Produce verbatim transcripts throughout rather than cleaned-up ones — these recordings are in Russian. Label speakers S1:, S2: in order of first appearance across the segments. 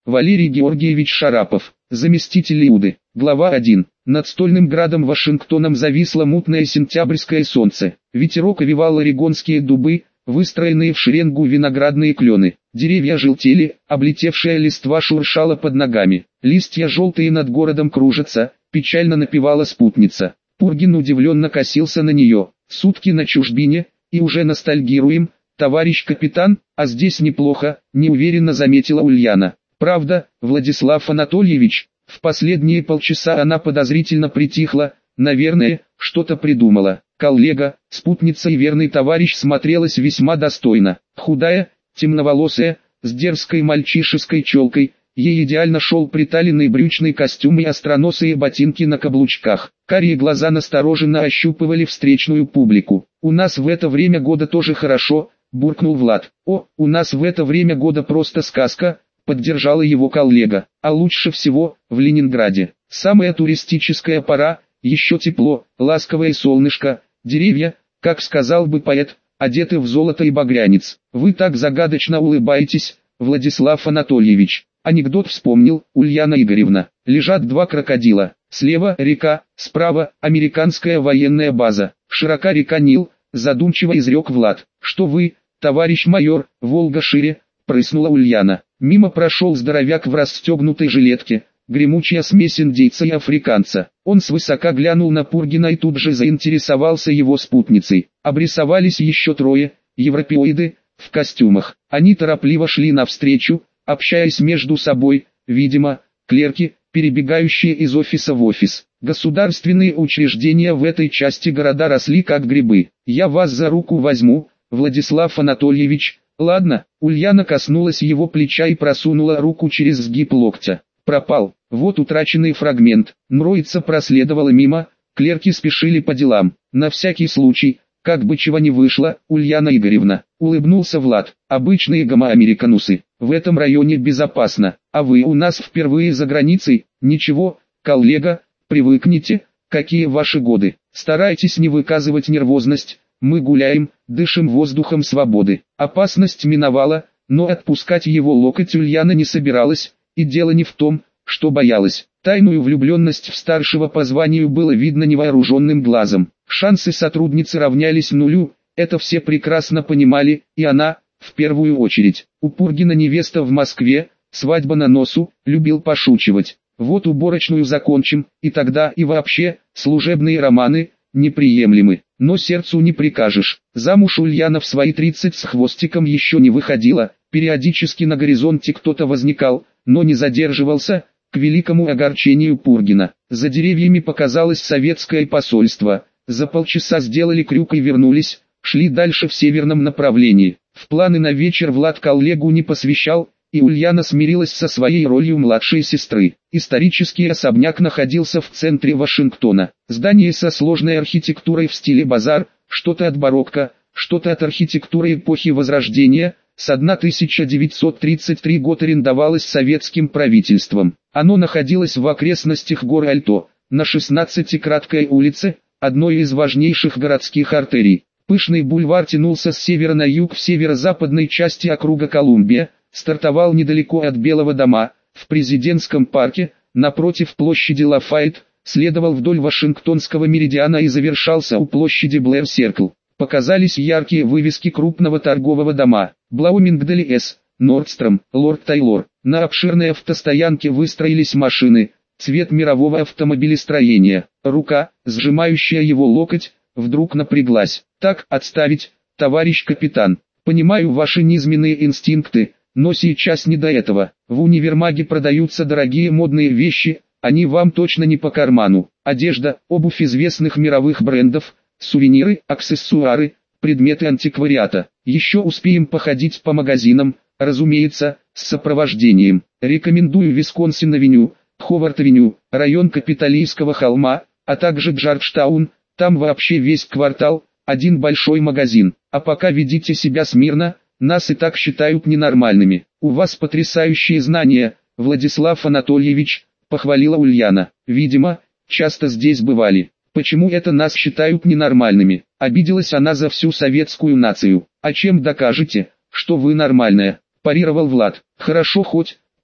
S1: Валерий Георгиевич Шарапов, заместитель Иуды. Глава один. Над стольным градом Вашингтоном зависло мутное сентябрьское солнце. Ветерок овевал орегонские дубы, выстроенные в шеренгу виноградные клены. Деревья желтели, облетевшая листва шуршала под ногами. Листья желтые над городом кружатся, печально напевала спутница. Пургин удивленно косился на нее. Сутки на чужбине, и уже ностальгируем, товарищ капитан, а здесь неплохо, неуверенно заметила Ульяна. Правда, Владислав Анатольевич, в последние полчаса она подозрительно притихла, наверное, что-то придумала. Коллега, спутница и верный товарищ смотрелась весьма достойно. Худая, темноволосая, с дерзкой мальчишеской челкой, ей идеально шел приталенный брючный костюм и остроносые ботинки на каблучках. Карие глаза настороженно ощупывали встречную публику. «У нас в это время года тоже хорошо», — буркнул Влад. «О, у нас в это время года просто сказка», — поддержала его коллега. «А лучше всего, в Ленинграде. Самая туристическая пора, еще тепло, ласковое солнышко, деревья, как сказал бы поэт, одеты в золото и багрянец. Вы так загадочно улыбаетесь, Владислав Анатольевич». Анекдот вспомнил, Ульяна Игоревна. Лежат два крокодила. Слева река, справа американская военная база. Широка река Нил, задумчиво изрек Влад. «Что вы, товарищ майор, Волга шире», прыснула Ульяна. Мимо прошел здоровяк в расстегнутой жилетке, гремучая смесь индейца и африканца. Он свысока глянул на Пургина и тут же заинтересовался его спутницей. Обрисовались еще трое, европеоиды, в костюмах. Они торопливо шли навстречу, общаясь между собой, видимо, клерки, перебегающие из офиса в офис. Государственные учреждения в этой части города росли как грибы. «Я вас за руку возьму, Владислав Анатольевич». «Ладно», Ульяна коснулась его плеча и просунула руку через сгиб локтя. Пропал. Вот утраченный фрагмент. Троица проследовала мимо, клерки спешили по делам. На всякий случай, как бы чего не вышло, Ульяна Игоревна, улыбнулся Влад. Обычные гомоамериканусы. В этом районе безопасно. А вы у нас впервые за границей? Ничего, коллега, привыкните. Какие ваши годы? Старайтесь не выказывать нервозность. Мы гуляем, дышим воздухом свободы. Опасность миновала, но отпускать его локоть Ульяна не собиралась, и дело не в том, что боялась. Тайную влюбленность в старшего по званию было видно невооруженным глазом. Шансы сотрудницы равнялись нулю, это все прекрасно понимали, и она, в первую очередь. У Пургина невеста в Москве, свадьба на носу, любил пошучивать. Вот уборочную закончим, и тогда и вообще, служебные романы, неприемлемы. Но сердцу не прикажешь. Замуж Ульяна в свои тридцать с хвостиком еще не выходила, периодически на горизонте кто-то возникал, но не задерживался, к великому огорчению Пургина. За деревьями показалось советское посольство, за полчаса сделали крюк и вернулись, шли дальше в северном направлении. В планы на вечер Влад коллегу не посвящал, и Ульяна смирилась со своей ролью младшей сестры. Исторический особняк находился в центре Вашингтона. Здание со сложной архитектурой в стиле базар, что-то от барокко, что-то от архитектуры эпохи Возрождения, с тысяча девятьсот тридцать третьего год арендовалось советским правительством. Оно находилось в окрестностях горы Альто, на шестнадцатикраткой улице, одной из важнейших городских артерий. Пышный бульвар тянулся с севера на юг в северо-западной части округа Колумбия, стартовал недалеко от Белого дома, в президентском парке, напротив площади Лафайет, следовал вдоль Вашингтонского меридиана и завершался у площади Блэр-Серкл. Показались яркие вывески крупного торгового дома, Блаумингдали С, Нордстром, Лорд Тайлор. На обширной автостоянке выстроились машины, цвет мирового автомобилестроения. Рука, сжимающая его локоть, вдруг напряглась. «Так, отставить, товарищ капитан. Понимаю ваши низменные инстинкты, но сейчас не до этого. В универмаге продаются дорогие модные вещи, они вам точно не по карману. Одежда, обувь известных мировых брендов, сувениры, аксессуары, предметы антиквариата. Еще успеем походить по магазинам, разумеется, с сопровождением. Рекомендую Висконсин-авеню, Ховард-авеню, район Капитолийского холма, а также Джорджтаун, там вообще весь квартал, один большой магазин. А пока ведите себя смирно, нас и так считают ненормальными. У вас потрясающие знания, Владислав Анатольевич, похвалила Ульяна. Видимо, часто здесь бывали. Почему это нас считают ненормальными? Обиделась она за всю советскую нацию. А чем докажете, что вы нормальная? Парировал Влад. Хорошо хоть,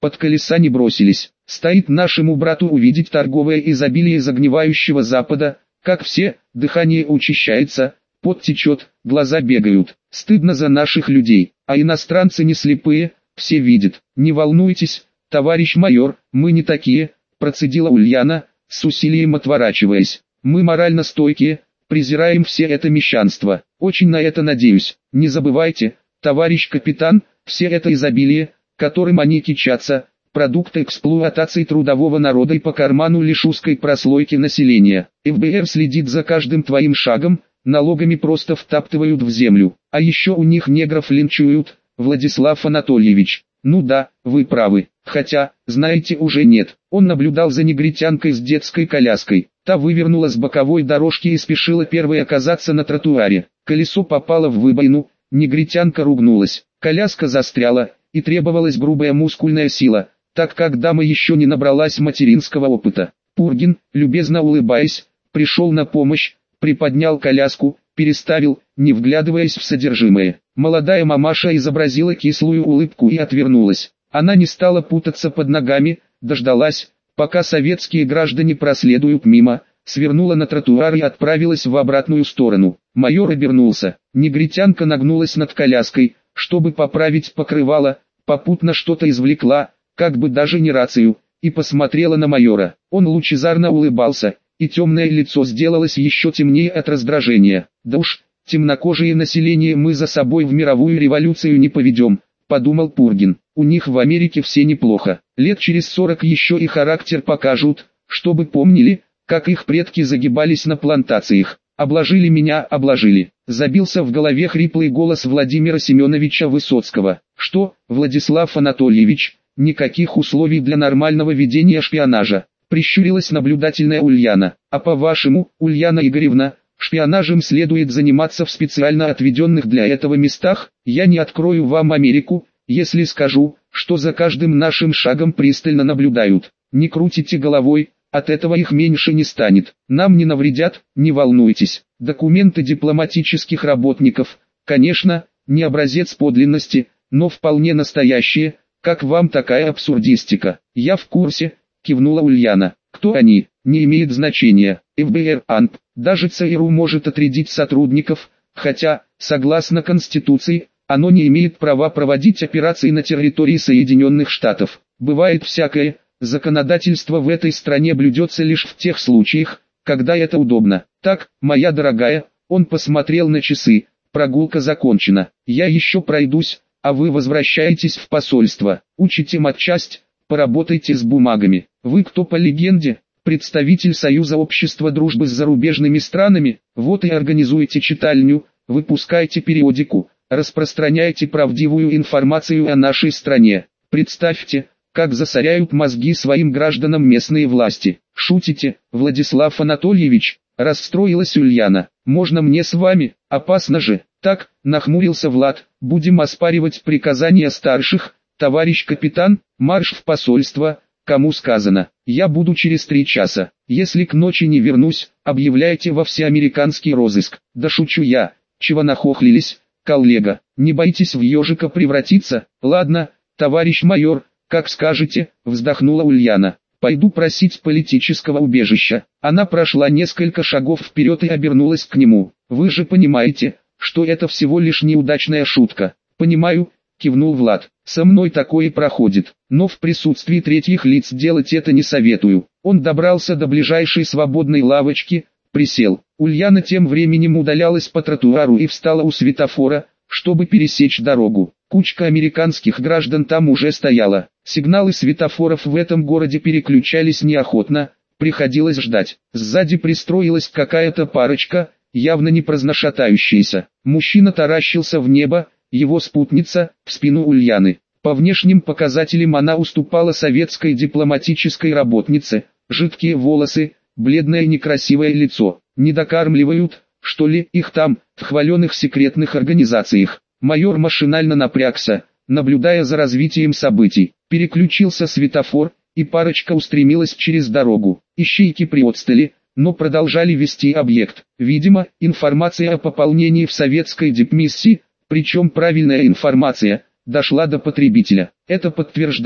S1: под колеса не бросились. Стоит нашему брату увидеть торговое изобилие загнивающего Запада, как все, дыхание учащается, пот течет, глаза бегают. Стыдно за наших людей, а иностранцы не слепые, все видят. Не волнуйтесь, товарищ майор, мы не такие, процедила Ульяна, с усилием отворачиваясь. Мы морально стойкие, презираем все это мещанство. Очень на это надеюсь. Не забывайте, товарищ капитан, все это изобилие, которым они кичатся, продукт эксплуатации трудового народа и по карману лишь узкой прослойки населения. эф бэ эр следит за каждым твоим шагом, налогами просто втаптывают в землю. А еще у них негров линчуют, Владислав Анатольевич. Ну да, вы правы, хотя, знаете, уже нет. Он наблюдал за негритянкой с детской коляской. Та вывернула с боковой дорожки и спешила первой оказаться на тротуаре. Колесо попало в выбоину, негритянка ругнулась. Коляска застряла, и требовалась грубая мускульная сила, так как дама еще не набралась материнского опыта. Пургин, любезно улыбаясь, пришел на помощь, приподнял коляску, переставил, не вглядываясь в содержимое. Молодая мамаша изобразила кислую улыбку и отвернулась. Она не стала путаться под ногами, дождалась, пока советские граждане проследуют мимо, свернула на тротуар и отправилась в обратную сторону. Майор обернулся. Негритянка нагнулась над коляской, чтобы поправить покрывало, попутно что-то извлекла, как бы даже не рацию, и посмотрела на майора. Он лучезарно улыбался, и темное лицо сделалось еще темнее от раздражения. Да уж, темнокожее население мы за собой в мировую революцию не поведем, подумал Пургин. У них в Америке все неплохо. Лет через сорок еще и характер покажут, чтобы помнили, как их предки загибались на плантациях. Обложили меня, обложили. Забился в голове хриплый голос Владимира Семеновича Высоцкого. Что, Владислав Анатольевич, никаких условий для нормального ведения шпионажа? Прищурилась наблюдательная Ульяна. А по-вашему, Ульяна Игоревна, шпионажем следует заниматься в специально отведенных для этого местах? Я не открою вам Америку, если скажу, что за каждым нашим шагом пристально наблюдают. Не крутите головой, от этого их меньше не станет. Нам не навредят, не волнуйтесь. Документы дипломатических работников, конечно, не образец подлинности, но вполне настоящие. Как вам такая абсурдистика? Я в курсе, кивнула Ульяна. Кто они, не имеет значения. эф бэ эр, ан пэ, даже цэ эр у может отрядить сотрудников, хотя, согласно Конституции, оно не имеет права проводить операции на территории Соединенных Штатов. Бывает всякое, законодательство в этой стране блюдется лишь в тех случаях, когда это удобно. Так, моя дорогая, он посмотрел на часы, прогулка закончена. Я еще пройдусь, а вы возвращаетесь в посольство. Учите матчасть, поработайте с бумагами. Вы кто по легенде? Представитель Союза общества дружбы с зарубежными странами? Вот и организуйте читальню, выпускайте периодику, распространяйте правдивую информацию о нашей стране. Представьте, как засоряют мозги своим гражданам местные власти. Шутите, Владислав Анатольевич? Расстроилась Ульяна. Можно мне с вами? Опасно же. Так, нахмурился Влад, будем оспаривать приказания старших. Товарищ капитан, марш в посольство. Кому сказано? Я буду через три часа. Если к ночи не вернусь, объявляйте во всеамериканский розыск. Да шучу я. Чего нахохлились, коллега? Не боитесь в ежика превратиться? Ладно, товарищ майор, как скажете, вздохнула Ульяна. Пойду просить политического убежища. Она прошла несколько шагов вперед и обернулась к нему. Вы же понимаете, что это всего лишь неудачная шутка. Понимаю, кивнул Влад. Со мной такое проходит, но в присутствии третьих лиц делать это не советую. Он добрался до ближайшей свободной лавочки, присел. Ульяна тем временем удалялась по тротуару и встала у светофора, чтобы пересечь дорогу. Кучка американских граждан там уже стояла. Сигналы светофоров в этом городе переключались неохотно, приходилось ждать. Сзади пристроилась какая-то парочка, явно не праздношатающаяся. Мужчина таращился в небо, его спутница, в спину Ульяны. По внешним показателям она уступала советской дипломатической работнице. Жидкие волосы, бледное некрасивое лицо. Не докармливают, что ли, их там, в хваленых секретных организациях. Майор машинально напрягся, наблюдая за развитием событий. Переключился светофор, и парочка устремилась через дорогу. Ищейки приотстали, но продолжали вести объект. Видимо, информация о пополнении в советской дипмиссии, причем правильная информация, дошла до потребителя. Это подтверждало,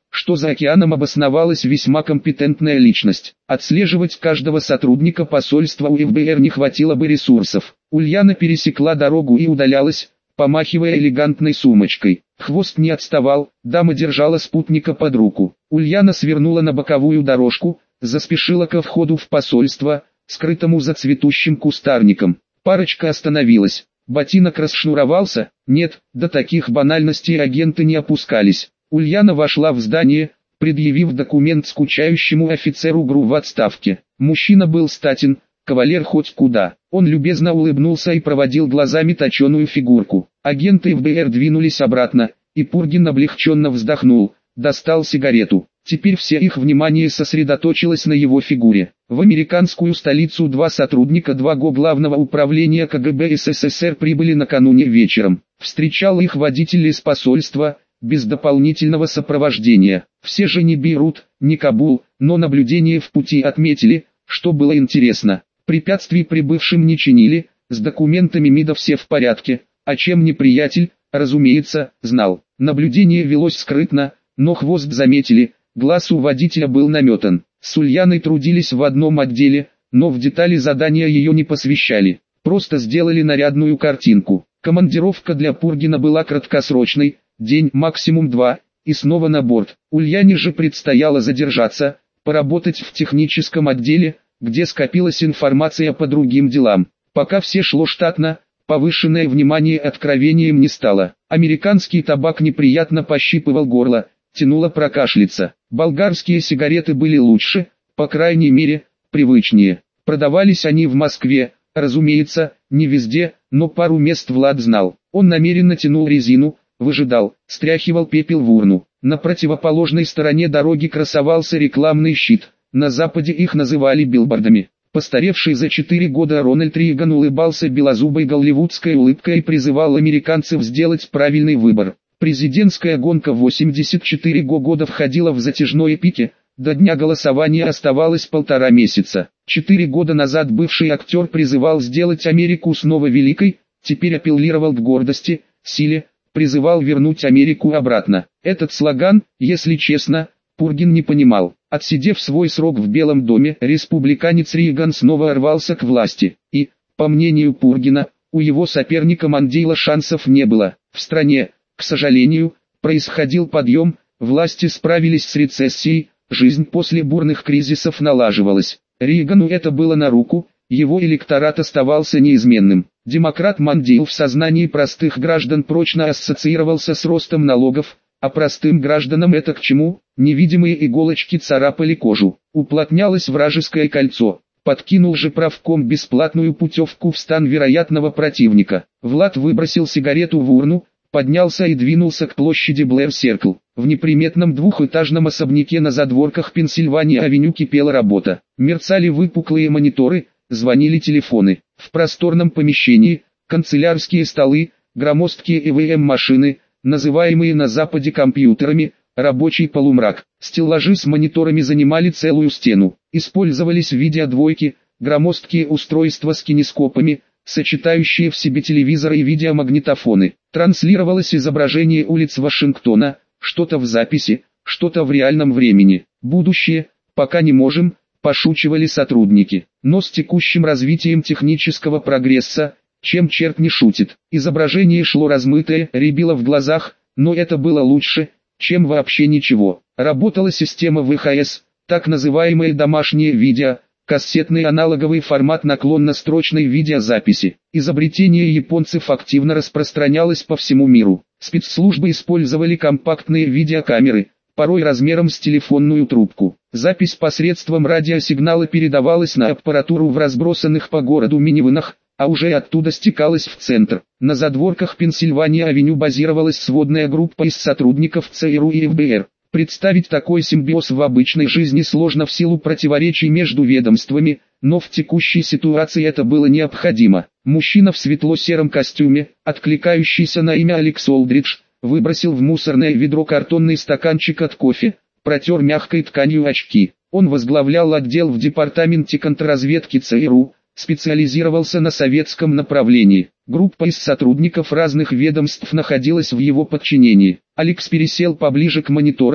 S1: что за океаном обосновалась весьма компетентная личность. Отслеживать каждого сотрудника посольства у эф бэ эр не хватило бы ресурсов. Ульяна пересекла дорогу и удалялась, помахивая элегантной сумочкой. Хвост не отставал, дама держала спутника под руку. Ульяна свернула на боковую дорожку, заспешила ко входу в посольство, скрытому за цветущим кустарником. Парочка остановилась. Ботинок расшнуровался? Нет, до таких банальностей агенты не опускались. Ульяна вошла в здание, предъявив документ скучающему офицеру ГРУ в отставке. Мужчина был статен, кавалер хоть куда. Он любезно улыбнулся и проводил глазами точеную фигурку. Агенты эф бэ эр двинулись обратно, и Пургин облегченно вздохнул, достал сигарету. Теперь все их внимание сосредоточилось на его фигуре. В американскую столицу два сотрудника два гэ о Главного управления ка гэ бэ эс эс эс эр прибыли накануне вечером. Встречал их водитель из посольства, без дополнительного сопровождения. Все же не Бейрут, не Кабул, но наблюдение в пути отметили, что было интересно. Препятствий прибывшим не чинили, с документами МИДа все в порядке, о чем неприятель, разумеется, знал. Наблюдение велось скрытно, но хвост заметили, глаз у водителя был наметан. С Ульяной трудились в одном отделе, но в детали задания ее не посвящали. Просто сделали нарядную картинку. Командировка для Пургина была краткосрочной, день, максимум два, и снова на борт. Ульяне же предстояло задержаться, поработать в техническом отделе, где скопилась информация по другим делам. Пока все шло штатно, повышенное внимание откровением не стало. Американский табак неприятно пощипывал горло, тянуло прокашляться. Болгарские сигареты были лучше, по крайней мере, привычнее. Продавались они в Москве, разумеется, не везде, но пару мест Влад знал. Он намеренно тянул резину, выжидал, стряхивал пепел в урну. На противоположной стороне дороги красовался рекламный щит, на западе их называли билбордами. Постаревший за четыре года Рональд Рейган улыбался белозубой голливудской улыбкой и призывал американцев сделать правильный выбор. Президентская гонка в восемьдесят четыре года входила в затяжные пики, до дня голосования оставалось полтора месяца. Четыре года назад бывший актер призывал сделать Америку снова великой, теперь апеллировал к гордости, силе, призывал вернуть Америку обратно. Этот слоган, если честно, Пургин не понимал. Отсидев свой срок в Белом доме, республиканец Рейган снова рвался к власти. И, по мнению Пургина, у его соперника Мандейла шансов не было. В стране, к сожалению, происходил подъем, власти справились с рецессией, жизнь после бурных кризисов налаживалась. Рейгану это было на руку, его электорат оставался неизменным. Демократ Мандейл в сознании простых граждан прочно ассоциировался с ростом налогов, а простым гражданам это к чему? Невидимые иголочки царапали кожу. Уплотнялось вражеское кольцо. Подкинул же правком бесплатную путевку в стан вероятного противника. Влад выбросил сигарету в урну, поднялся и двинулся к площади Блэр-Серкл. В неприметном двухэтажном особняке на задворках Пенсильвания-авеню кипела работа. Мерцали выпуклые мониторы, звонили телефоны. В просторном помещении, канцелярские столы, громоздкие и вэ эм-машины, называемые на Западе компьютерами, рабочий полумрак. Стеллажи с мониторами занимали целую стену. Использовались видеодвойки, громоздкие устройства с кинескопами, сочетающие в себе телевизоры и видеомагнитофоны. Транслировалось изображение улиц Вашингтона, что-то в записи, что-то в реальном времени. Будущее, пока не можем, пошучивали сотрудники. Но с текущим развитием технического прогресса, чем черт не шутит. Изображение шло размытое, рябило в глазах, но это было лучше, чем вообще ничего. Работала система вэ ха эс, так называемое домашнее видео, кассетный аналоговый формат наклонно-строчной видеозаписи. Изобретение японцев активно распространялось по всему миру. Спецслужбы использовали компактные видеокамеры, порой размером с телефонную трубку. Запись посредством радиосигнала передавалась на аппаратуру в разбросанных по городу минивэнах, а уже оттуда стекалась в центр. На задворках Пенсильвания-авеню базировалась сводная группа из сотрудников цэ эр у и эф бэ эр. Представить такой симбиоз в обычной жизни сложно в силу противоречий между ведомствами, но в текущей ситуации это было необходимо. Мужчина в светло-сером костюме, откликающийся на имя Алекс Олдридж, выбросил в мусорное ведро картонный стаканчик от кофе, протер мягкой тканью очки. Он возглавлял отдел в департаменте контрразведки цэ эр у, специализировался на советском направлении. Группа из сотрудников разных ведомств находилась в его подчинении. Алекс пересел поближе к мониторам,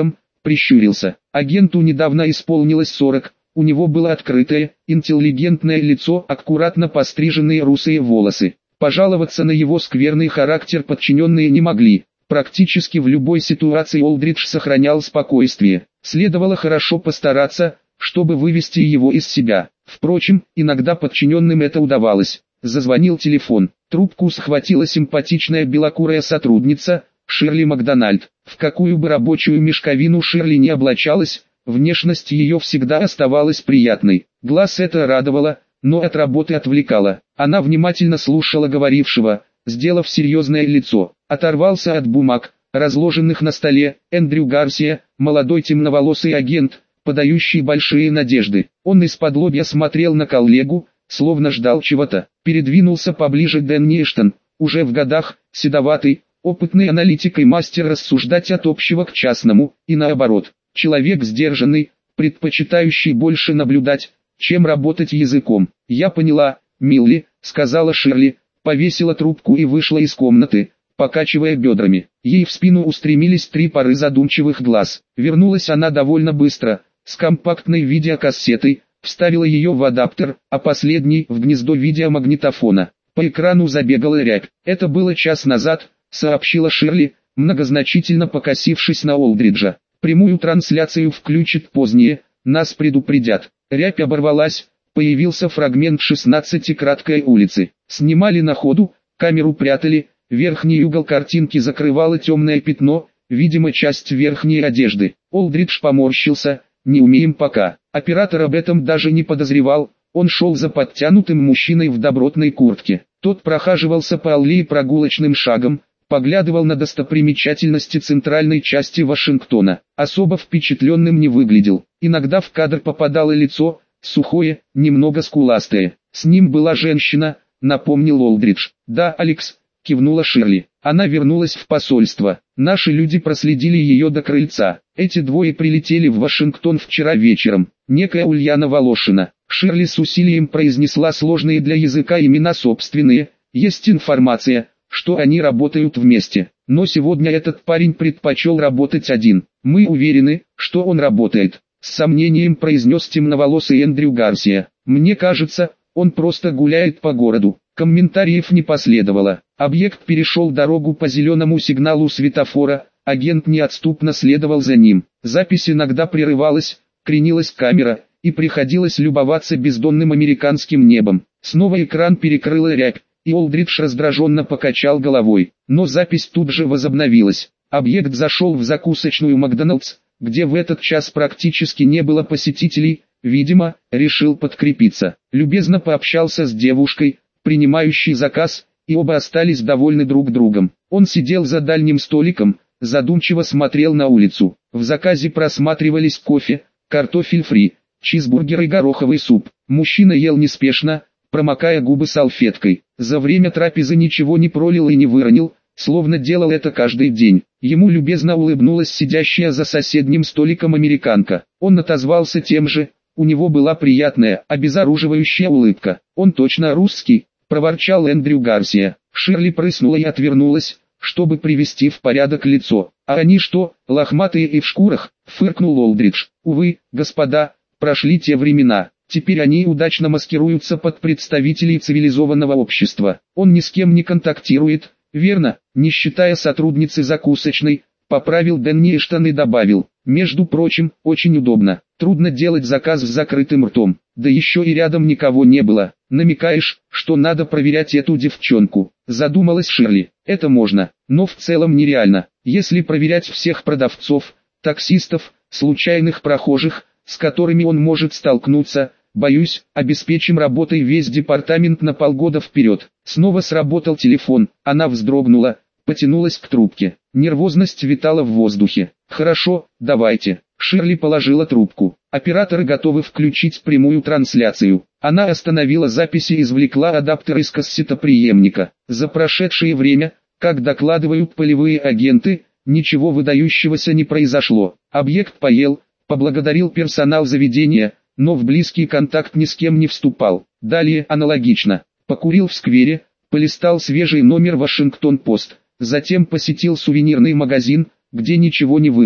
S1: прищурился. Агенту недавно исполнилось сорок, у него было открытое, интеллигентное лицо, аккуратно постриженные русые волосы. Пожаловаться на его скверный характер подчиненные не могли. Практически в любой ситуации Олдридж сохранял спокойствие. Следовало хорошо постараться, чтобы вывести его из себя. Впрочем, иногда подчиненным это удавалось. Зазвонил телефон. Трубку схватила симпатичная белокурая сотрудница, Ширли Макдональд. В какую бы рабочую мешковину Ширли не облачалась, внешность ее всегда оставалась приятной. Глаз это радовало, но от работы отвлекало. Она внимательно слушала говорившего, сделав серьезное лицо. Оторвался от бумаг, разложенных на столе. Эндрю Гарсия, молодой темноволосый агент, подающий большие надежды. Он из-под лобья смотрел на коллегу, словно ждал чего-то. Передвинулся поближе Дэн Ништон, уже в годах, седоватый, опытный аналитик и мастер рассуждать от общего к частному, и наоборот. Человек сдержанный, предпочитающий больше наблюдать, чем работать языком. «Я поняла, Милли», — сказала Ширли, повесила трубку и вышла из комнаты, покачивая бедрами. Ей в спину устремились три пары задумчивых глаз. Вернулась она довольно быстро, с компактной видеокассетой, вставила ее в адаптер, а последний в гнездо видеомагнитофона. По экрану забегала рябь. «Это было час назад», — сообщила Ширли, многозначительно покосившись на Олдриджа. «Прямую трансляцию включат позднее, нас предупредят». Рябь оборвалась, появился фрагмент шестнадцати краткой улицы. Снимали на ходу, камеру прятали, верхний угол картинки закрывало темное пятно, видимо часть верхней одежды. Олдридж поморщился, «Не умеем пока». Оператор об этом даже не подозревал, он шел за подтянутым мужчиной в добротной куртке. Тот прохаживался по аллее прогулочным шагом, поглядывал на достопримечательности центральной части Вашингтона. Особо впечатленным не выглядел. Иногда в кадр попадало лицо, сухое, немного скуластое. С ним была женщина, напомнил Олдридж. «Да, Алекс», — кивнула Ширли. Она вернулась в посольство. Наши люди проследили ее до крыльца. Эти двое прилетели в Вашингтон вчера вечером. Некая Ульяна Волошина. Ширли с усилием произнесла сложные для языка имена собственные. Есть информация, что они работают вместе. Но сегодня этот парень предпочел работать один. Мы уверены, что он работает. С сомнением произнес темноволосый Эндрю Гарсия. Мне кажется, он просто гуляет по городу. Комментариев не последовало. Объект перешел дорогу по зеленому сигналу светофора, агент неотступно следовал за ним. Запись иногда прерывалась, кренилась камера, и приходилось любоваться бездонным американским небом. Снова экран перекрыла рябь, и Олдридж раздраженно покачал головой. Но запись тут же возобновилась. Объект зашел в закусочную Макдоналдс, где в этот час практически не было посетителей, видимо, решил подкрепиться. Любезно пообщался с девушкой, принимающей заказ, и оба остались довольны друг другом. Он сидел за дальним столиком, задумчиво смотрел на улицу. В заказе просматривались кофе, картофель фри, чизбургер и гороховый суп. Мужчина ел неспешно, промокая губы салфеткой. За время трапезы ничего не пролил и не выронил, словно делал это каждый день. Ему любезно улыбнулась сидящая за соседним столиком американка. Он отозвался тем же, у него была приятная, обезоруживающая улыбка. «Он точно русский», — проворчал Эндрю Гарсия. Ширли прыснула и отвернулась, чтобы привести в порядок лицо. «А они что, лохматые и в шкурах?» — фыркнул Олдридж. «Увы, господа, прошли те времена. Теперь они удачно маскируются под представителей цивилизованного общества. Он ни с кем не контактирует, верно, не считая сотрудницы закусочной», — поправил Дэн Ништон и добавил. «Между прочим, очень удобно. Трудно делать заказ с закрытым ртом. Да еще и рядом никого не было. Намекаешь, что надо проверять эту девчонку?» Задумалась Ширли. «Это можно, но в целом нереально. Если проверять всех продавцов, таксистов, случайных прохожих, с которыми он может столкнуться, боюсь, обеспечим работой весь департамент на полгода вперед». Снова сработал телефон, она вздрогнула, потянулась к трубке. Нервозность витала в воздухе. «Хорошо, давайте». Ширли положила трубку. Операторы готовы включить прямую трансляцию. Она остановила запись и извлекла адаптер из кассетоприемника. За прошедшее время, как докладывают полевые агенты, ничего выдающегося не произошло. Объект поел, поблагодарил персонал заведения, но в близкий контакт ни с кем не вступал. Далее аналогично. Покурил в сквере, полистал свежий номер Вашингтон-Пост, затем посетил сувенирный магазин, где ничего не выбрал.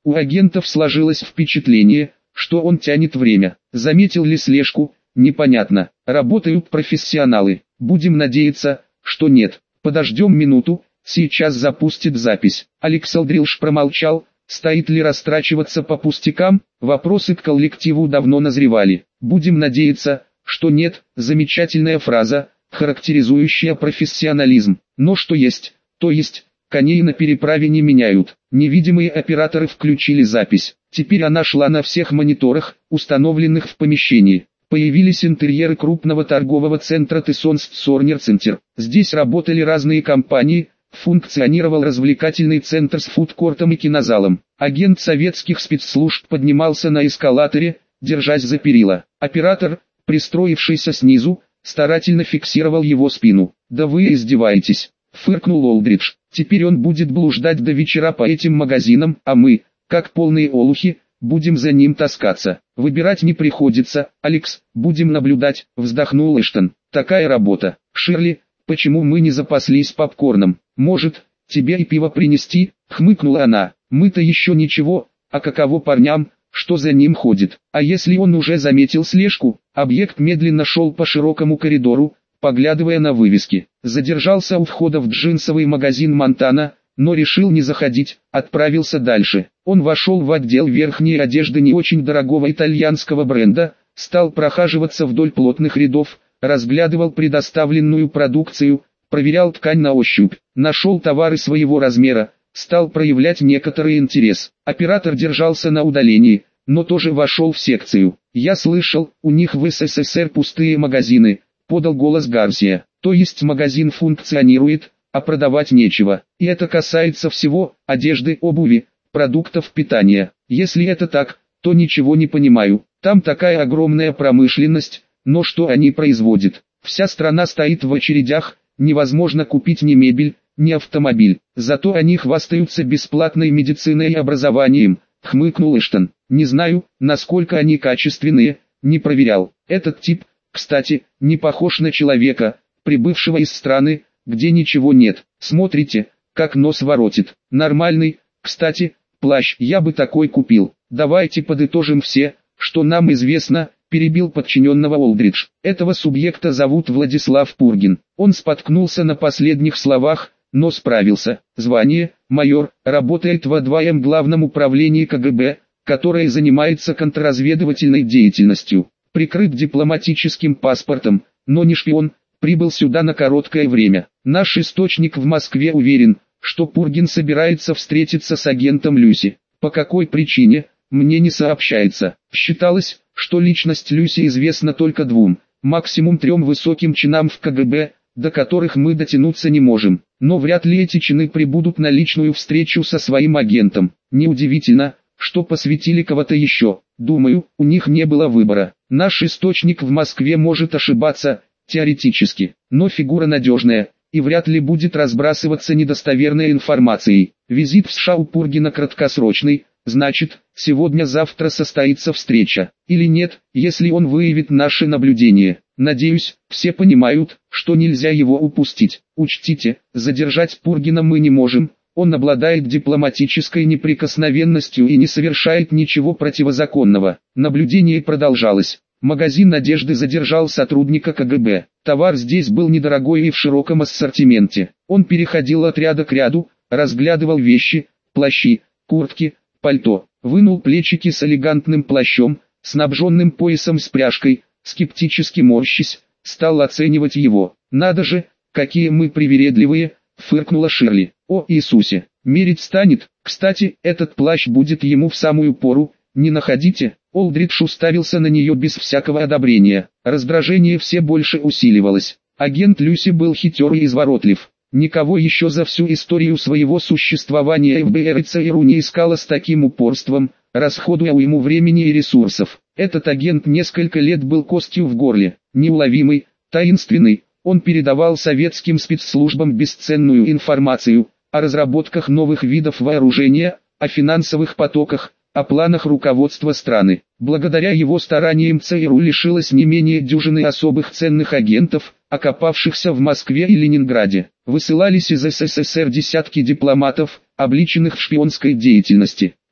S1: У агентов сложилось впечатление, что он тянет время. Заметил ли слежку? Непонятно. Работают профессионалы. Будем надеяться, что нет. Подождем минуту, сейчас запустит запись. Алекс Алдридж промолчал. Стоит ли растрачиваться по пустякам? Вопросы к коллективу давно назревали. Будем надеяться, что нет. Замечательная фраза, характеризующая профессионализм. Но что есть, то есть. Коней на переправе не меняют. Невидимые операторы включили запись. Теперь она шла на всех мониторах, установленных в помещении. Появились интерьеры крупного торгового центра Тесонс Сорнер Центр. Здесь работали разные компании, функционировал развлекательный центр с фудкортом и кинозалом. Агент советских спецслужб поднимался на эскалаторе, держась за перила. Оператор, пристроившийся снизу, старательно фиксировал его спину. «Да вы издеваетесь», — фыркнул Олдридж. «Теперь он будет блуждать до вечера по этим магазинам, а мы, как полные олухи, будем за ним таскаться. Выбирать не приходится, Алекс, будем наблюдать», — вздохнул Эштон. «Такая работа. Ширли, почему мы не запаслись попкорном? Может, тебе и пиво принести?» — хмыкнула она. «Мы-то еще ничего, а каково парням, что за ним ходит? А если он уже заметил слежку?» Объект медленно шел по широкому коридору, поглядывая на вывески. Задержался у входа в джинсовый магазин Монтана, но решил не заходить, отправился дальше. Он вошел в отдел верхней одежды не очень дорогого итальянского бренда, стал прохаживаться вдоль плотных рядов, разглядывал предоставленную продукцию, проверял ткань на ощупь, нашел товары своего размера, стал проявлять некоторый интерес. Оператор держался на удалении, но тоже вошел в секцию. «Я слышал, у них в СССР пустые магазины», — подал голос Гарсия. «То есть магазин функционирует, а продавать нечего. И это касается всего, одежды, обуви, продуктов питания. Если это так, то ничего не понимаю. Там такая огромная промышленность, но что они производят? Вся страна стоит в очередях, невозможно купить ни мебель, ни автомобиль. Зато они хвастаются бесплатной медициной и образованием», — хмыкнул Эштон. «Не знаю, насколько они качественные, не проверял. Этот тип, кстати, не похож на человека, прибывшего из страны, где ничего нет. Смотрите, как нос воротит. Нормальный, кстати, плащ я бы такой купил. Давайте подытожим все, что нам известно», — перебил подчиненного Олдридж. «Этого субъекта зовут Владислав Пургин. Он споткнулся на последних словах, но справился. Звание, майор, работает в А два М Главном управлении Ка Гэ Бэ, которое занимается контрразведывательной деятельностью. Прикрыт дипломатическим паспортом, но не шпион, прибыл сюда на короткое время. Наш источник в Москве уверен, что Пургин собирается встретиться с агентом Люси. По какой причине, мне не сообщается. Считалось, что личность Люси известна только двум, максимум трем высоким чинам в Ка Гэ Бэ, до которых мы дотянуться не можем. Но вряд ли эти чины прибудут на личную встречу со своим агентом. Неудивительно, что посвятили кого-то еще. Думаю, у них не было выбора. Наш источник в Москве может ошибаться, теоретически, но фигура надежная, и вряд ли будет разбрасываться недостоверной информацией. Визит в США у Пургина краткосрочный, значит, сегодня-завтра состоится встреча. Или нет, если он выявит наши наблюдения. Надеюсь, все понимают, что нельзя его упустить. Учтите, задержать Пургина мы не можем. Он обладает дипломатической неприкосновенностью и не совершает ничего противозаконного. Наблюдение продолжалось. Магазин одежды задержал сотрудника Ка Гэ Бэ. Товар здесь был недорогой и в широком ассортименте. Он переходил от ряда к ряду, разглядывал вещи, плащи, куртки, пальто. Вынул плечики с элегантным плащом, снабженным поясом с пряжкой, скептически морщись, стал оценивать его. «Надо же, какие мы привередливые», — фыркнула Ширли. «О Иисусе, мерить станет, кстати, этот плащ будет ему в самую пору, не находите?» Олдридж уставился на нее без всякого одобрения. Раздражение все больше усиливалось. Агент Люси был хитер и изворотлив. Никого еще за всю историю своего существования Эф Бэ Эр и Цэ Эр У не искала с таким упорством, расходуя уйму времени и ресурсов. Этот агент несколько лет был костью в горле, неуловимый, таинственный. Он передавал советским спецслужбам бесценную информацию о разработках новых видов вооружения, о финансовых потоках, о планах руководства страны. Благодаря его стараниям Цэ Эр У лишилась не менее дюжины особых ценных агентов, окопавшихся в Москве и Ленинграде. Высылались из Эс Эс Эс Эр десятки дипломатов, обличенных в шпионской деятельности.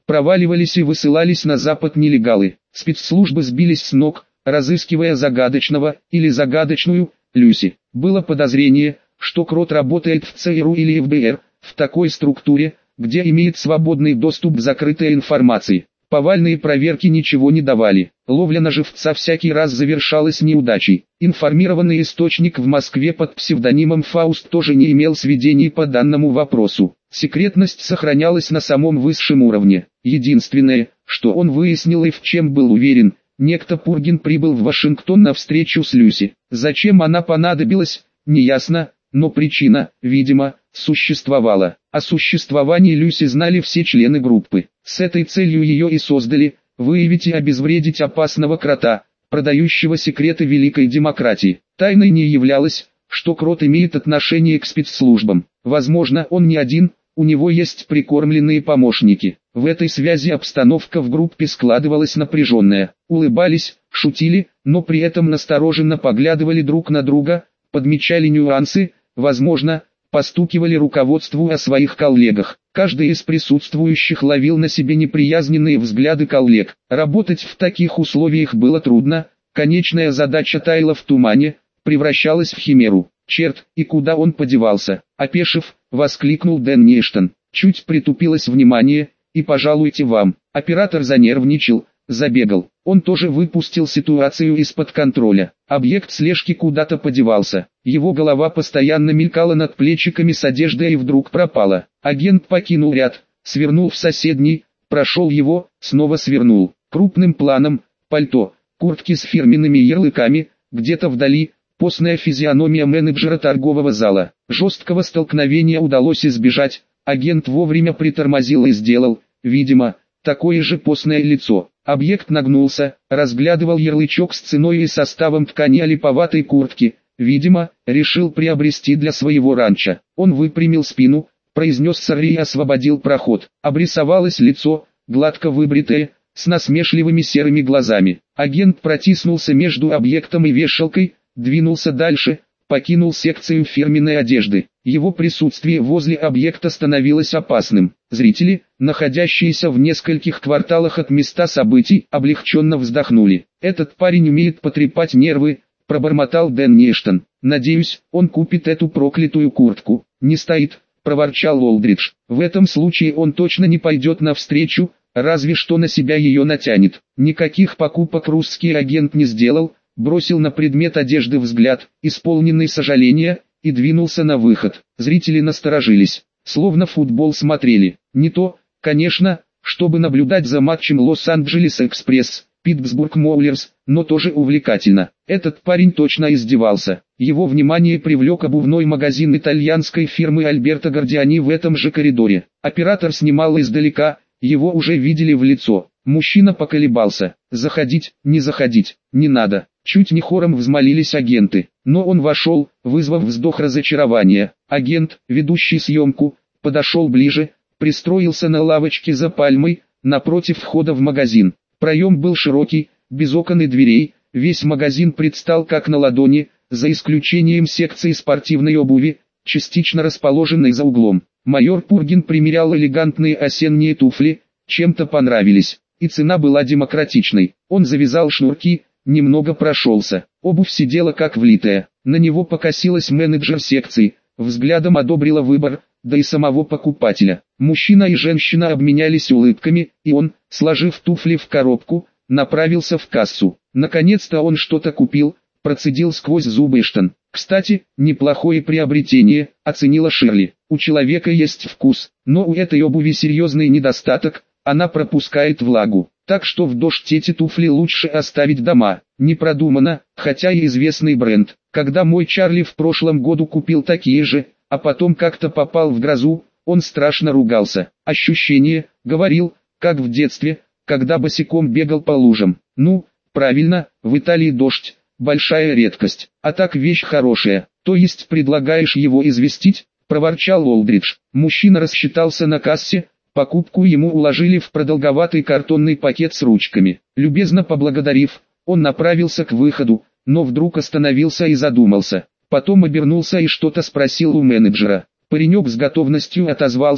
S1: проваливались и высылались на запад нелегалы. Спецслужбы сбились с ног, разыскивая загадочного, или загадочную, Люси. Было подозрение, что Крот работает в ЦРУ или эф бэ эр, в такой структуре, где имеет свободный доступ к закрытой информации. Повальные проверки ничего не давали. Ловля на живца всякий раз завершалась неудачей. Информированный источник в Москве под псевдонимом Фауст тоже не имел сведений по данному вопросу. Секретность сохранялась на самом высшем уровне. Единственное, что он выяснил и в чем был уверен, некто Пургин прибыл в Вашингтон на встречу с Люси. Зачем она понадобилась, неясно, но причина, видимо, существовала. О существовании Люси знали все члены группы. С этой целью ее и создали, выявить и обезвредить опасного крота, продающего секреты великой демократии. Тайной не являлось, что Крот имеет отношение к спецслужбам. Возможно, он не один, у него есть прикормленные помощники. В этой связи обстановка в группе складывалась напряженная. Улыбались, шутили, но при этом настороженно поглядывали друг на друга, подмечали нюансы, возможно, постукивали руководству о своих коллегах. Каждый из присутствующих ловил на себе неприязненные взгляды коллег. Работать в таких условиях было трудно, конечная задача таяла в тумане, превращалась в химеру. «Черт, и куда он подевался?» Опешив, воскликнул Дэн Ништон. Чуть притупилось внимание, и пожалуйте вам. Оператор занервничал, забегал. Он тоже выпустил ситуацию из-под контроля. Объект слежки куда-то подевался. Его голова постоянно мелькала над плечиками с одеждой и вдруг пропала. Агент покинул ряд, свернул в соседний, прошел его, снова свернул. Крупным планом, пальто, куртки с фирменными ярлыками, где-то вдали, постная физиономия менеджера торгового зала. Жесткого столкновения удалось избежать, агент вовремя притормозил и сделал, видимо, такое же постное лицо. Объект нагнулся, разглядывал ярлычок с ценой и составом ткани олиповатой куртки, видимо, решил приобрести для своего ранчо. Он выпрямил спину, произнес «сорри» и освободил проход. Обрисовалось лицо, гладко выбритое, с насмешливыми серыми глазами. Агент протиснулся между объектом и вешалкой, двинулся дальше, покинул секцию фирменной одежды. Его присутствие возле объекта становилось опасным. Зрители, находящиеся в нескольких кварталах от места событий, облегченно вздохнули. «Этот парень умеет потрепать нервы», — пробормотал Дэн Ништон. «Надеюсь, он купит эту проклятую куртку». «Не стоит», — проворчал Олдридж. «В этом случае он точно не пойдет навстречу, разве что на себя ее натянет». Никаких покупок русский агент не сделал, бросил на предмет одежды взгляд, исполненный сожаления, и двинулся на выход. Зрители насторожились, словно футбол смотрели. Не то, конечно, чтобы наблюдать за матчем Лос-Анджелес Экспресс, Питтсбург Моулерс, но тоже увлекательно. Этот парень точно издевался. Его внимание привлек обувной магазин итальянской фирмы Альберто Гордиани в этом же коридоре. Оператор снимал издалека, его уже видели в лицо. Мужчина поколебался. Заходить, не заходить, не надо. Чуть не хором взмолились агенты, но он вошел, вызвав вздох разочарования. Агент, ведущий съемку, подошел ближе, пристроился на лавочке за пальмой, напротив входа в магазин. Проем был широкий, без окон и дверей, весь магазин предстал как на ладони, за исключением секции спортивной обуви, частично расположенной за углом. Майор Пургин примерял элегантные осенние туфли, чем-то понравились, и цена была демократичной. Он завязал шнурки, немного прошелся. Обувь сидела как влитая. На него покосилась менеджер секции, взглядом одобрила выбор, да и самого покупателя. Мужчина и женщина обменялись улыбками, и он, сложив туфли в коробку, направился в кассу. Наконец-то он что-то купил, процедил сквозь зубы Штон. «Кстати, неплохое приобретение», — оценила Ширли. «У человека есть вкус, но у этой обуви серьезный недостаток, она пропускает влагу. Так что в дождь эти туфли лучше оставить дома». Не продумано, хотя и известный бренд. Когда мой Чарли в прошлом году купил такие же, а потом как-то попал в грозу, он страшно ругался. Ощущение, говорил, как в детстве, когда босиком бегал по лужам. Ну, правильно, в Италии дождь, большая редкость, а так вещь хорошая. То есть предлагаешь его известить? Проворчал Олдридж. Мужчина рассчитался на кассе. Покупку ему уложили в продолговатый картонный пакет с ручками. Любезно поблагодарив, он направился к выходу, но вдруг остановился и задумался. Потом обернулся и что-то спросил у менеджера. Паренек с готовностью отозвался: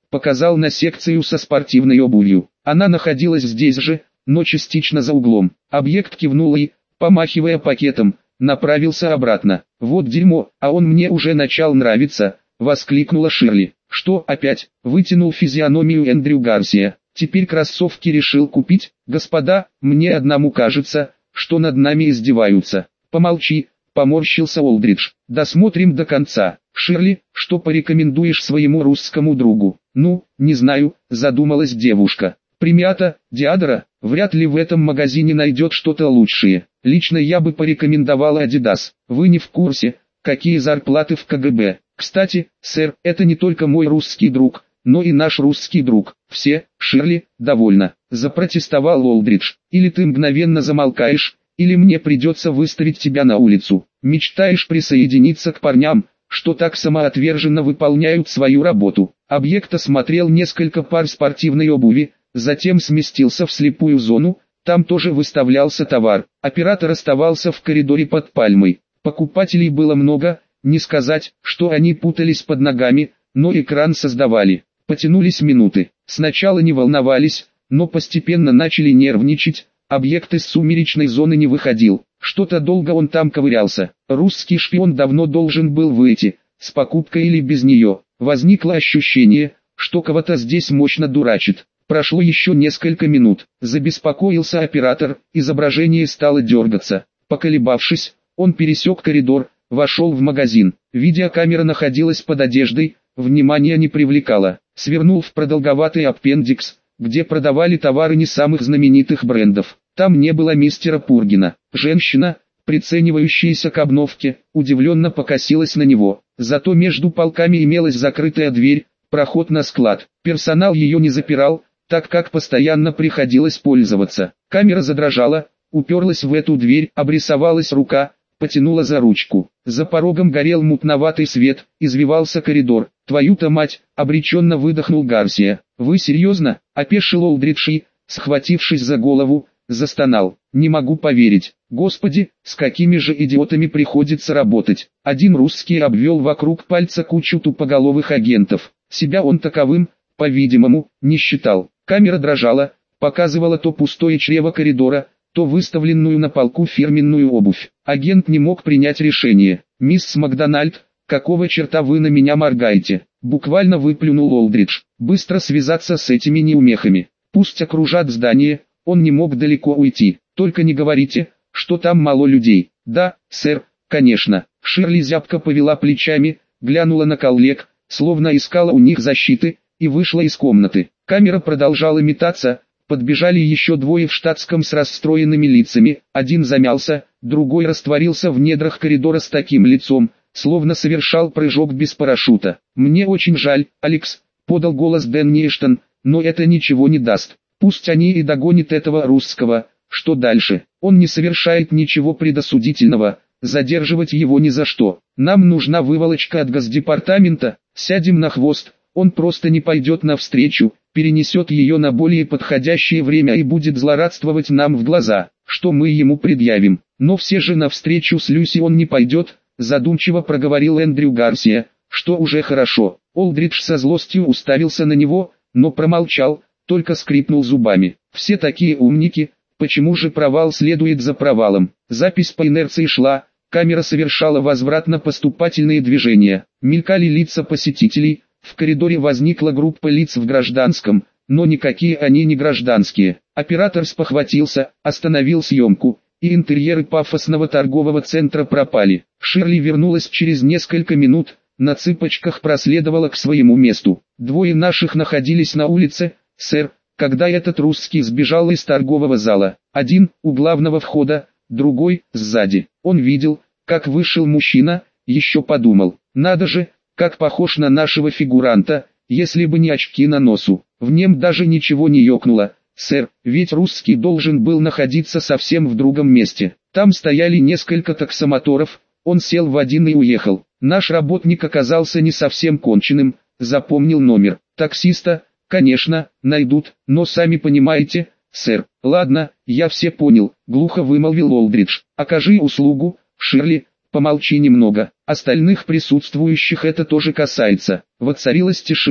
S1: показал на секцию со спортивной обувью. Она находилась здесь же, но частично за углом. Объект кивнул и, помахивая пакетом, направился обратно. «Вот дерьмо, а он мне уже начал нравиться», — воскликнула Ширли. «Что опять?» — вытянул физиономию Эндрю Гарсия. «Теперь кроссовки решил купить? Господа, мне одному кажется, что над нами издеваются». «Помолчи», — поморщился Олдридж. «Досмотрим до конца. Ширли, что порекомендуешь своему русскому другу?» «Ну, не знаю», — задумалась девушка. «Премиата, Диадора, вряд ли в этом магазине найдет что-то лучшее. Лично я бы порекомендовала Adidas. Вы не в курсе, какие зарплаты в ка гэ бэ. Кстати, сэр, это не только мой русский друг, но и наш русский друг. Все, Ширли, довольно», — запротестовал Олдридж. «Или ты мгновенно замолкаешь, или мне придется выставить тебя на улицу. Мечтаешь присоединиться к парням, что так самоотверженно выполняют свою работу?» Объект осмотрел несколько пар спортивной обуви, затем сместился в слепую зону, там тоже выставлялся товар. Оператор оставался в коридоре под пальмой. Покупателей было много, не сказать, что они путались под ногами, но экран создавали. Потянулись минуты. Сначала не волновались, но постепенно начали нервничать. Объект из сумеречной зоны не выходил. Что-то долго он там ковырялся. Русский шпион давно должен был выйти, с покупкой или без нее. Возникло ощущение, что кого-то здесь мощно дурачит. Прошло еще несколько минут. Забеспокоился оператор, изображение стало дергаться. Поколебавшись, он пересек коридор, вошел в магазин. Видеокамера находилась под одеждой, внимания не привлекала. Свернул в продолговатый аппендикс, где продавали товары не самых знаменитых брендов. Там не было мистера Пургина. Женщина, приценивающаяся к обновке, удивленно покосилась на него. Зато между полками имелась закрытая дверь, проход на склад. Персонал ее не запирал, так как постоянно приходилось пользоваться. Камера задрожала, уперлась в эту дверь, обрисовалась рука, потянула за ручку. За порогом горел мутноватый свет, извивался коридор. «Твою-то мать!» — обреченно выдохнул Гарсия. «Вы серьезно?» — опешил Олдридж и, схватившись за голову, застонал. «Не могу поверить. Господи, с какими же идиотами приходится работать!» Один русский обвел вокруг пальца кучу тупоголовых агентов. Себя он таковым, по-видимому, не считал. Камера дрожала, показывала то пустое чрево коридора, то выставленную на полку фирменную обувь. Агент не мог принять решение. «Мисс Макдональд, какого черта вы на меня моргаете?» Буквально выплюнул Олдридж. «Быстро связаться с этими неумехами. Пусть окружат здание», он не мог далеко уйти. «Только не говорите, что там мало людей». «Да, сэр, конечно». Ширли зябко повела плечами, глянула на коллег, словно искала у них защиты, и вышла из комнаты. Камера продолжала метаться, подбежали еще двое в штатском с расстроенными лицами, один замялся, другой растворился в недрах коридора с таким лицом, словно совершал прыжок без парашюта. «Мне очень жаль, Алекс», — подал голос Дэн Ниэштон, — «но это ничего не даст. Пусть они и догонят этого русского, что дальше? Он не совершает ничего предосудительного, задерживать его ни за что. Нам нужна выволочка от Госдепартамента, сядем на хвост». Он просто не пойдет навстречу, перенесет ее на более подходящее время и будет злорадствовать нам в глаза, что мы ему предъявим. Но все же навстречу с Люси он не пойдет, задумчиво проговорил Эндрю Гарсия, что уже хорошо. Олдридж со злостью уставился на него, но промолчал, только скрипнул зубами. Все такие умники, почему же провал следует за провалом? Запись по инерции шла, камера совершала возвратно-поступательные движения, мелькали лица посетителей. В коридоре возникла группа лиц в гражданском, но никакие они не гражданские. Оператор спохватился, остановил съемку, и интерьеры пафосного торгового центра пропали. Ширли вернулась через несколько минут, на цыпочках проследовала к своему месту. «Двое наших находились на улице, сэр, когда этот русский сбежал из торгового зала. Один у главного входа, другой сзади. Он видел, как вышел мужчина, еще подумал, надо же, как похож на нашего фигуранта, если бы не очки на носу. В нем даже ничего не ёкнуло, сэр, ведь русский должен был находиться совсем в другом месте. Там стояли несколько таксомоторов, он сел в один и уехал. Наш работник оказался не совсем конченым, запомнил номер. Таксиста, конечно, найдут, но сами понимаете, сэр». «Ладно, я все понял», — глухо вымолвил Олдридж. «Окажи услугу, Ширли, помолчи немного, остальных присутствующих это тоже касается». Воцарилась тишина.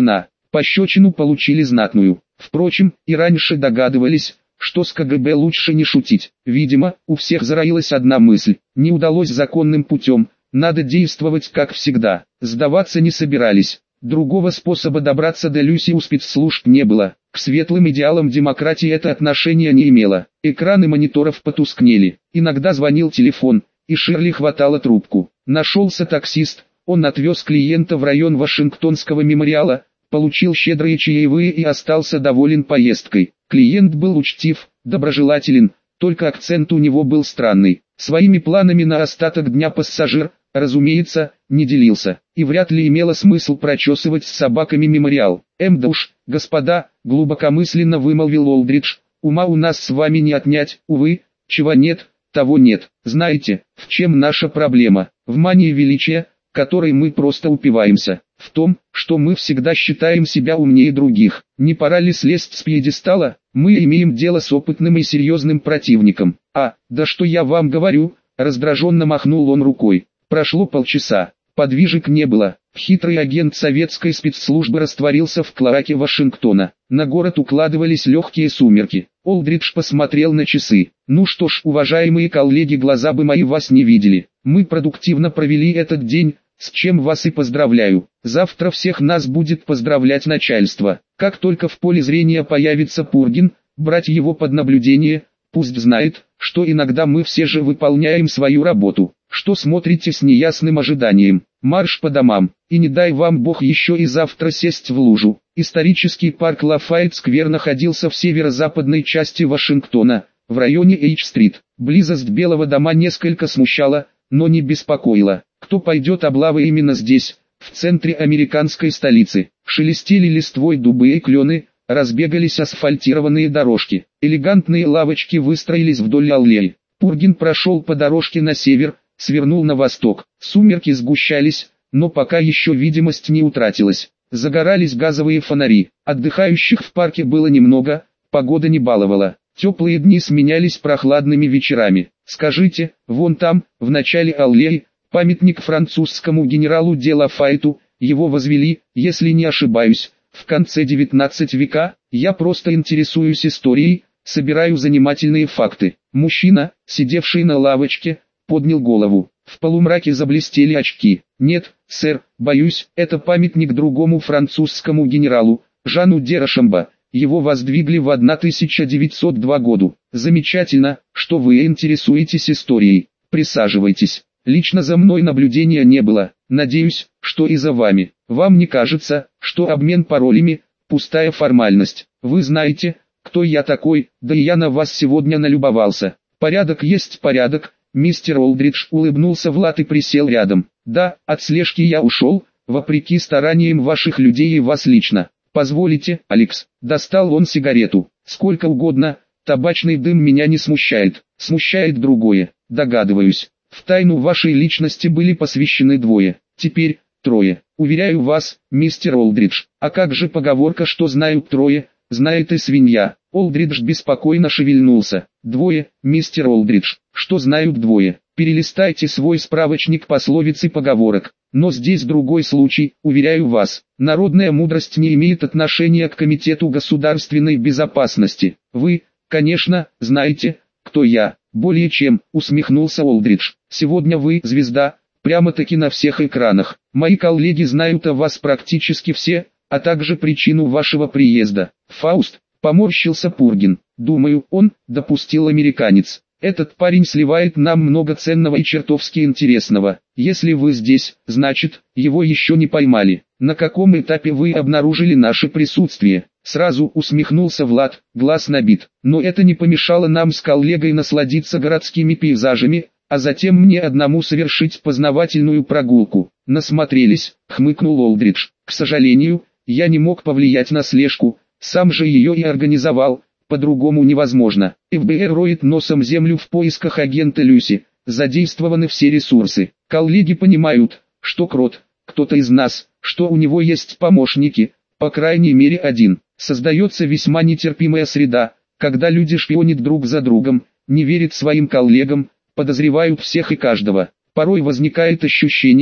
S1: Пощечину получили знатную. Впрочем, и раньше догадывались, что с КГБ лучше не шутить. Видимо, у всех зароилась одна мысль: не удалось законным путем, надо действовать как всегда. Сдаваться не собирались. Другого способа добраться до Люси у спецслужб не было. К светлым идеалам демократии это отношение не имело. Экраны мониторов потускнели. Иногда звонил телефон, и Ширли хватала трубку. Нашелся таксист, он отвез клиента в район Вашингтонского мемориала, получил щедрые чаевые и остался доволен поездкой. Клиент был учтив, доброжелателен, только акцент у него был странный. Своими планами на остаток дня пассажир, разумеется, не делился, и вряд ли имело смысл прочесывать с собаками мемориал. «Эм да уж, господа», — глубокомысленно вымолвил Олдридж, — «ума у нас с вами не отнять, увы, чего нет, того нет. Знаете, в чем наша проблема? В мании величия, которой мы просто упиваемся. В том, что мы всегда считаем себя умнее других. Не пора ли слезть с пьедестала? Мы имеем дело с опытным и серьезным противником». «А, да что я вам говорю», — раздраженно махнул он рукой. Прошло полчаса. Подвижек не было. Хитрый агент советской спецслужбы растворился в клоаке Вашингтона. На город укладывались легкие сумерки. Олдридж посмотрел на часы. «Ну что ж, уважаемые коллеги, глаза бы мои вас не видели. Мы продуктивно провели этот день, с чем вас и поздравляю. Завтра всех нас будет поздравлять начальство. Как только в поле зрения появится Пургин, брать его под наблюдение, пусть знает, что иногда мы все же выполняем свою работу. Что смотрите с неясным ожиданием? Марш по домам, и не дай вам Бог еще и завтра сесть в лужу». Исторический парк Лафайет-сквер находился в северо-западной части Вашингтона, в районе Эйч-стрит. Близость Белого дома несколько смущала, но не беспокоила. Кто пойдет облавы именно здесь, в центре американской столицы? Шелестели листвой дубы и клены, разбегались асфальтированные дорожки. Элегантные лавочки выстроились вдоль аллеи. Пургин прошел по дорожке на север, свернул на восток. Сумерки сгущались, но пока еще видимость не утратилась. Загорались газовые фонари. Отдыхающих в парке было немного, погода не баловала. Теплые дни сменялись прохладными вечерами. «Скажите, вон там, в начале аллеи, памятник французскому генералу де Лафайту, его возвели, если не ошибаюсь, в конце девятнадцатого века. Я просто интересуюсь историей, собираю занимательные факты». Мужчина, сидевший на лавочке, поднял голову. В полумраке заблестели очки. «Нет, сэр, боюсь, это памятник другому французскому генералу, Жану де Рошамбо. Его воздвигли в тысяча девятьсот втором году. Замечательно, что вы интересуетесь историей. Присаживайтесь. Лично за мной наблюдения не было. Надеюсь, что и за вами. Вам не кажется, что обмен паролями – пустая формальность? Вы знаете, кто я такой, да и я на вас сегодня налюбовался. Порядок есть порядок». Мистер Олдридж улыбнулся Влад и присел рядом. «Да, от слежки я ушел, вопреки стараниям ваших людей и вас лично. Позволите, Алекс?» Достал он сигарету. «Сколько угодно, табачный дым меня не смущает. Смущает другое, догадываюсь. В тайну вашей личности были посвящены двое, теперь трое. Уверяю вас, мистер Олдридж. А как же поговорка, что знают трое, знает и свинья?» Олдридж беспокойно шевельнулся. «Двое, мистер Олдридж, что знают двое? Перелистайте свой справочник пословиц и поговорок. Но здесь другой случай, уверяю вас. Народная мудрость не имеет отношения к Комитету государственной безопасности. Вы, конечно, знаете, кто я». «Более чем», усмехнулся Олдридж. «Сегодня вы звезда, прямо-таки на всех экранах. Мои коллеги знают о вас практически все, а также причину вашего приезда». «Фауст», поморщился Пургин. «Думаю, он допустил американец. Этот парень сливает нам много ценного и чертовски интересного. Если вы здесь, значит, его еще не поймали. На каком этапе вы обнаружили наше присутствие?» Сразу усмехнулся Влад, глаз набит. «Но это не помешало нам с коллегой насладиться городскими пейзажами, а затем мне одному совершить познавательную прогулку». «Насмотрелись», хмыкнул Олдридж. «К сожалению, я не мог повлиять на слежку, сам же ее и организовал, по-другому невозможно. эф бэ эр роет носом землю в поисках агента Люси, задействованы все ресурсы. Коллеги понимают, что Крот, кто-то из нас, что у него есть помощники, по крайней мере один. Создается весьма нетерпимая среда, когда люди шпионят друг за другом, не верят своим коллегам, подозревают всех и каждого. Порой возникает ощущение,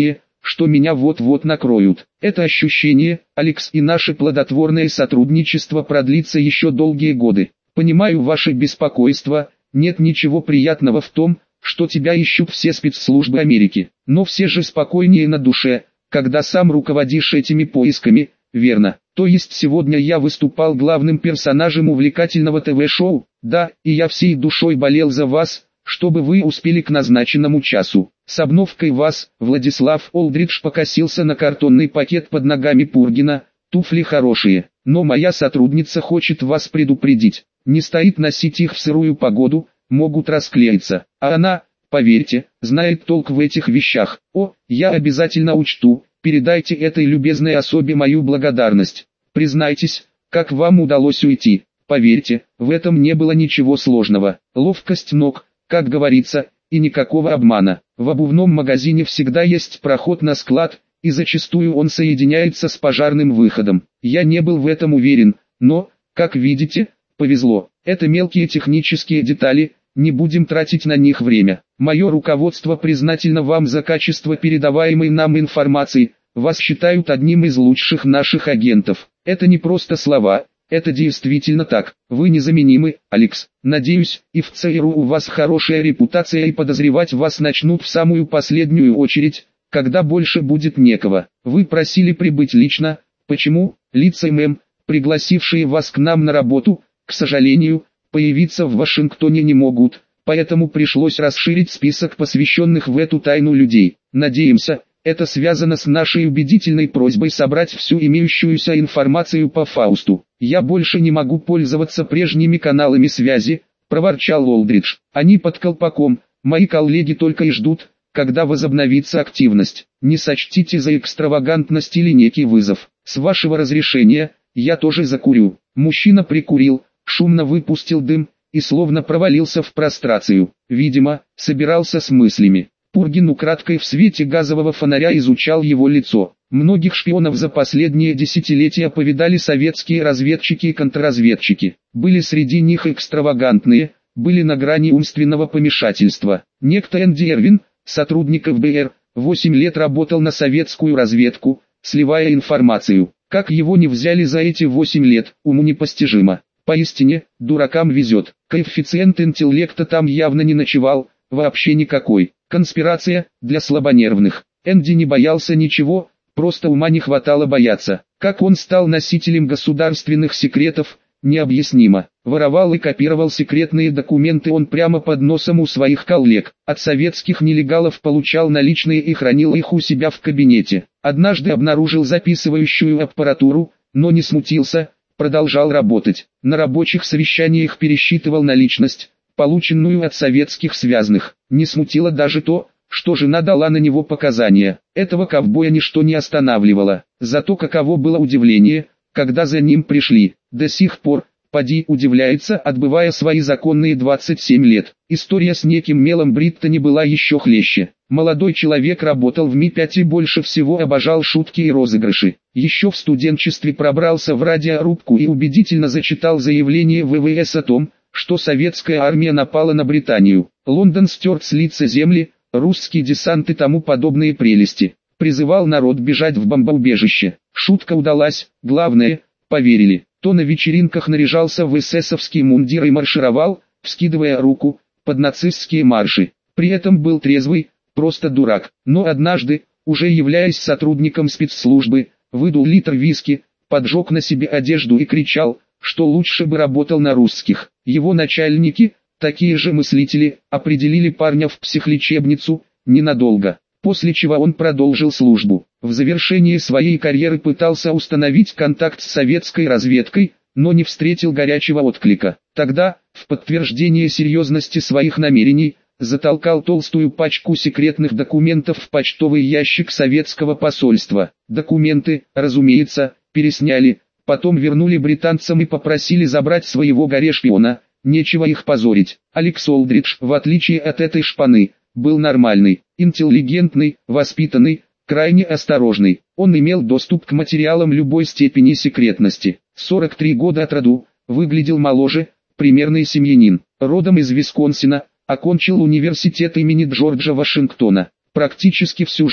S1: что меня вот-вот накроют. Это ощущение, Алекс, и наше плодотворное сотрудничество продлится еще долгие годы. Понимаю ваше беспокойство, нет ничего приятного в том, что тебя ищут все спецслужбы Америки. Но все же спокойнее на душе, когда сам руководишь этими поисками, верно? То есть сегодня я выступал главным персонажем увлекательного ТВ-шоу, да, и я всей душой болел за вас, чтобы вы успели к назначенному часу. С обновкой вас, Владислав Олдридж покосился на картонный пакет под ногами Пургина, туфли хорошие, но моя сотрудница хочет вас предупредить, не стоит носить их в сырую погоду, могут расклеиться, а она, поверьте, знает толк в этих вещах. О, я обязательно учту, передайте этой любезной особе мою благодарность. Признайтесь, как вам удалось уйти? Поверьте, в этом не было ничего сложного. Ловкость ног, как говорится, и никакого обмана. В обувном магазине всегда есть проход на склад, и зачастую он соединяется с пожарным выходом. Я не был в этом уверен, но, как видите, повезло. Это мелкие технические детали, не будем тратить на них время. Мое руководство признательно вам за качество передаваемой нам информации, вас считают одним из лучших наших агентов. Это не просто слова, это действительно так. Вы незаменимы, Алекс. Надеюсь, и в ЦРУ у вас хорошая репутация и подозревать вас начнут в самую последнюю очередь, когда больше будет некого. Вы просили прибыть лично, почему? Лица ММ, пригласившие вас к нам на работу, к сожалению, появиться в Вашингтоне не могут, поэтому пришлось расширить список посвященных в эту тайну людей. Надеемся, это связано с нашей убедительной просьбой собрать всю имеющуюся информацию по Фаусту. Я больше не могу пользоваться прежними каналами связи, проворчал Олдридж. Они под колпаком, мои коллеги только и ждут, когда возобновится активность. Не сочтите за экстравагантность или некий вызов. С вашего разрешения, я тоже закурю. Мужчина прикурил, шумно выпустил дым и словно провалился в прострацию. Видимо, собирался с мыслями. Пургин украдкой в свете газового фонаря изучал его лицо. Многих шпионов за последние десятилетия повидали советские разведчики и контрразведчики. Были среди них экстравагантные, были на грани умственного помешательства. Некто Энди Эрвин, сотрудник эф бэ эр, восемь лет работал на советскую разведку, сливая информацию. Как его не взяли за эти восемь лет, уму непостижимо. Поистине, дуракам везет. Коэффициент интеллекта там явно не ночевал, вообще никакой. Конспирация, для слабонервных. Энди не боялся ничего, просто ума не хватало бояться. Как он стал носителем государственных секретов, необъяснимо. Воровал и копировал секретные документы он прямо под носом у своих коллег. От советских нелегалов получал наличные и хранил их у себя в кабинете. Однажды обнаружил записывающую аппаратуру, но не смутился, продолжал работать. На рабочих совещаниях пересчитывал наличность, полученную от советских связных. Не смутило даже то, что жена дала на него показания. Этого ковбоя ничто не останавливало. Зато каково было удивление, когда за ним пришли. До сих пор, поди удивляется, отбывая свои законные двадцать семь лет. История с неким Мелом Бриттани была еще хлеще. Молодой человек работал в Ми пять и больше всего обожал шутки и розыгрыши. Еще в студенчестве пробрался в радиорубку и убедительно зачитал заявление вэ вэ эс о том, что советская армия напала на Британию. Лондон стер с лица земли, русский десант и тому подобные прелести. Призывал народ бежать в бомбоубежище. Шутка удалась, главное, поверили. То на вечеринках наряжался в эсэсовский мундир и маршировал, вскидывая руку, под нацистские марши. При этом был трезвый, просто дурак. Но однажды, уже являясь сотрудником спецслужбы, выдул литр виски, поджег на себе одежду и кричал, что лучше бы работал на русских. Его начальники, такие же мыслители, определили парня в психлечебницу, ненадолго, после чего он продолжил службу. В завершении своей карьеры пытался установить контакт с советской разведкой, но не встретил горячего отклика. Тогда, в подтверждение серьезности своих намерений, затолкал толстую пачку секретных документов в почтовый ящик советского посольства. Документы, разумеется, пересняли, потом вернули британцам и попросили забрать своего горе-шпиона, нечего их позорить. Алекс Олдридж, в отличие от этой шпаны, был нормальный, интеллигентный, воспитанный, крайне осторожный. Он имел доступ к материалам любой степени секретности. сорок три года от роду, выглядел моложе, примерный семьянин. Родом из Висконсина, окончил университет имени Джорджа Вашингтона. Практически всю жизнь,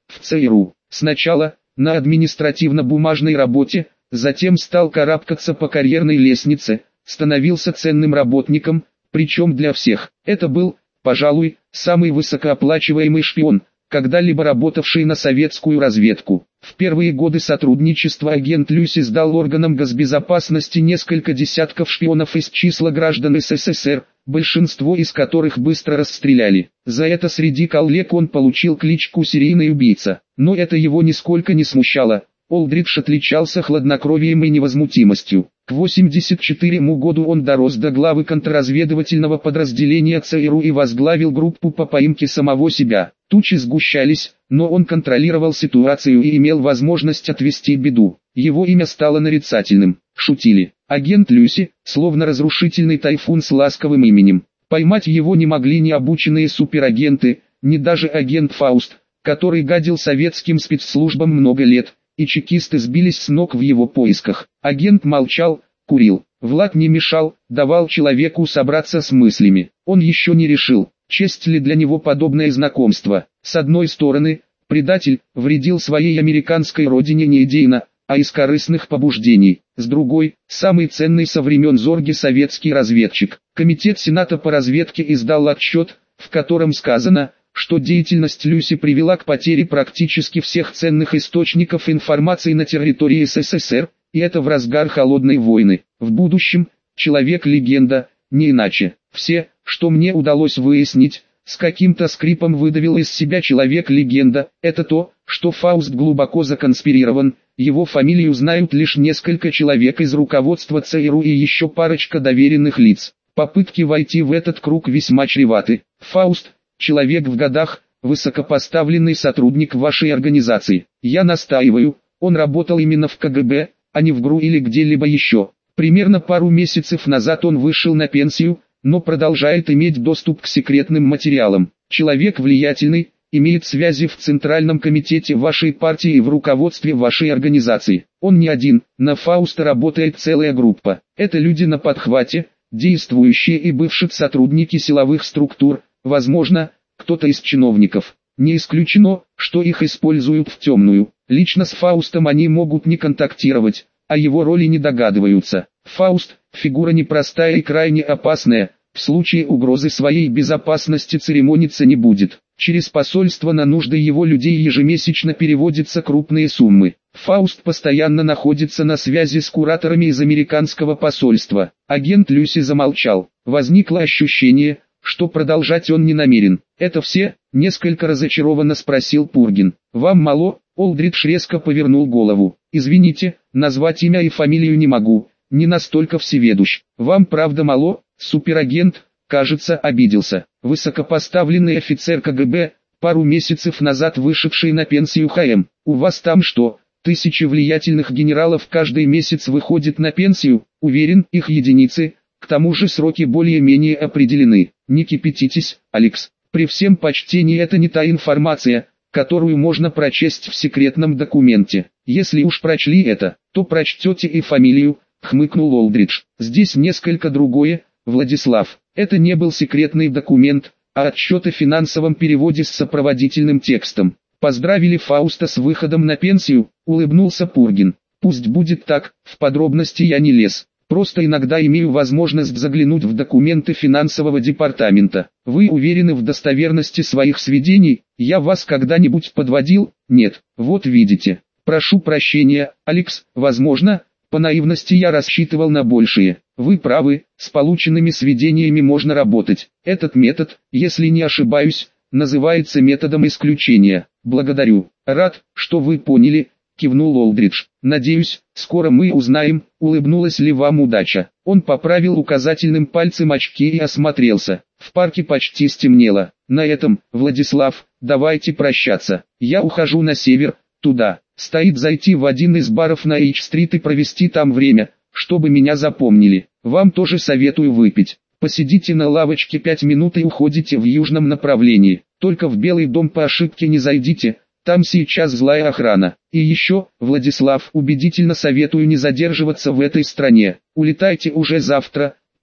S1: в ЦРУ. Сначала на административно-бумажной работе, затем стал карабкаться по карьерной лестнице, становился ценным работником, причем для всех. Это был, пожалуй, самый высокооплачиваемый шпион, когда-либо работавший на советскую разведку. В первые годы сотрудничества агент Люси сдал органам госбезопасности несколько десятков шпионов из числа граждан СССР, большинство из которых быстро расстреляли. За это среди коллег он получил кличку «серийный убийца». Но это его нисколько не смущало. Олдридж отличался хладнокровием и невозмутимостью. К восемьдесят четвёртому году он дорос до главы контрразведывательного подразделения ЦРУ и возглавил группу по поимке самого себя. Тучи сгущались, но он контролировал ситуацию и имел возможность отвести беду. Его имя стало нарицательным. Шутили. Агент Люси, словно разрушительный тайфун с ласковым именем. Поймать его не могли ни обученные суперагенты, ни даже агент Фауст, который гадил советским спецслужбам много лет, и чекисты сбились с ног в его поисках. Агент молчал, курил. Влад не мешал, давал человеку собраться с мыслями. Он еще не решил, честь ли для него подобное знакомство. С одной стороны, предатель вредил своей американской родине не идейно, а из корыстных побуждений. С другой, самый ценный со времен Зорги советский разведчик. Комитет Сената по разведке издал отчет, в котором сказано, что деятельность Люси привела к потере практически всех ценных источников информации на территории СССР, и это в разгар холодной войны. В будущем, человек-легенда, не иначе. Все, что мне удалось выяснить, с каким-то скрипом выдавил из себя человек-легенда, это то, что Фауст глубоко законспирирован, его фамилию знают лишь несколько человек из руководства ЦРУ и еще парочка доверенных лиц. Попытки войти в этот круг весьма чреваты. Фауст, человек в годах, высокопоставленный сотрудник вашей организации. Я настаиваю, он работал именно в КГБ, а не в ГРУ или где-либо еще. Примерно пару месяцев назад он вышел на пенсию, но продолжает иметь доступ к секретным материалам. Человек влиятельный, имеет связи в Центральном комитете вашей партии и в руководстве вашей организации. Он не один, на Фауста работает целая группа. Это люди на подхвате, действующие и бывшие сотрудники силовых структур, возможно, кто-то из чиновников. Не исключено, что их используют в темную. Лично с Фаустом они могут не контактировать, о его роли не догадываются. Фауст – фигура непростая и крайне опасная, в случае угрозы своей безопасности церемониться не будет. Через посольство на нужды его людей ежемесячно переводятся крупные суммы. Фауст постоянно находится на связи с кураторами из американского посольства. Агент Люси замолчал. Возникло ощущение, что продолжать он не намерен. «Это все?» – несколько разочарованно спросил Пургин. «Вам мало?» – Олдридж резко повернул голову. «Извините, назвать имя и фамилию не могу, не настолько всеведущ. Вам правда мало?» Суперагент, кажется, обиделся. Высокопоставленный офицер КГБ, пару месяцев назад вышедший на пенсию ХМ. У вас там что, тысячи влиятельных генералов каждый месяц выходят на пенсию? Уверен, их единицы, к тому же сроки более-менее определены. Не кипятитесь, Алекс. При всем почтении это не та информация, которую можно прочесть в секретном документе. Если уж прочли это, то прочтете и фамилию, хмыкнул Олдридж. Здесь несколько другое. Владислав, это не был секретный документ, а отчет о финансовом переводе с сопроводительным текстом. Поздравили Фауста с выходом на пенсию, улыбнулся Пургин. Пусть будет так, в подробности я не лез. Просто иногда имею возможность заглянуть в документы финансового департамента. Вы уверены в достоверности своих сведений? Я вас когда-нибудь подводил? Нет. Вот видите. Прошу прощения, Алекс, возможно, по наивности я рассчитывал на большее. Вы правы, с полученными сведениями можно работать. Этот метод, если не ошибаюсь, называется методом исключения. Благодарю. Рад, что вы поняли, кивнул Олдридж. Надеюсь, скоро мы узнаем, улыбнулась ли вам удача. Он поправил указательным пальцем очки и осмотрелся. В парке почти стемнело. На этом, Владислав, давайте прощаться. Я ухожу на север, туда. Стоит зайти в один из баров на Эйч-стрит и провести там время, чтобы меня запомнили. Вам тоже советую выпить. Посидите на лавочке пять минут и уходите в южном направлении. Только в Белый дом по ошибке не зайдите, там сейчас злая охрана. И еще, Владислав, убедительно советую не задерживаться в этой стране. Улетайте уже завтра,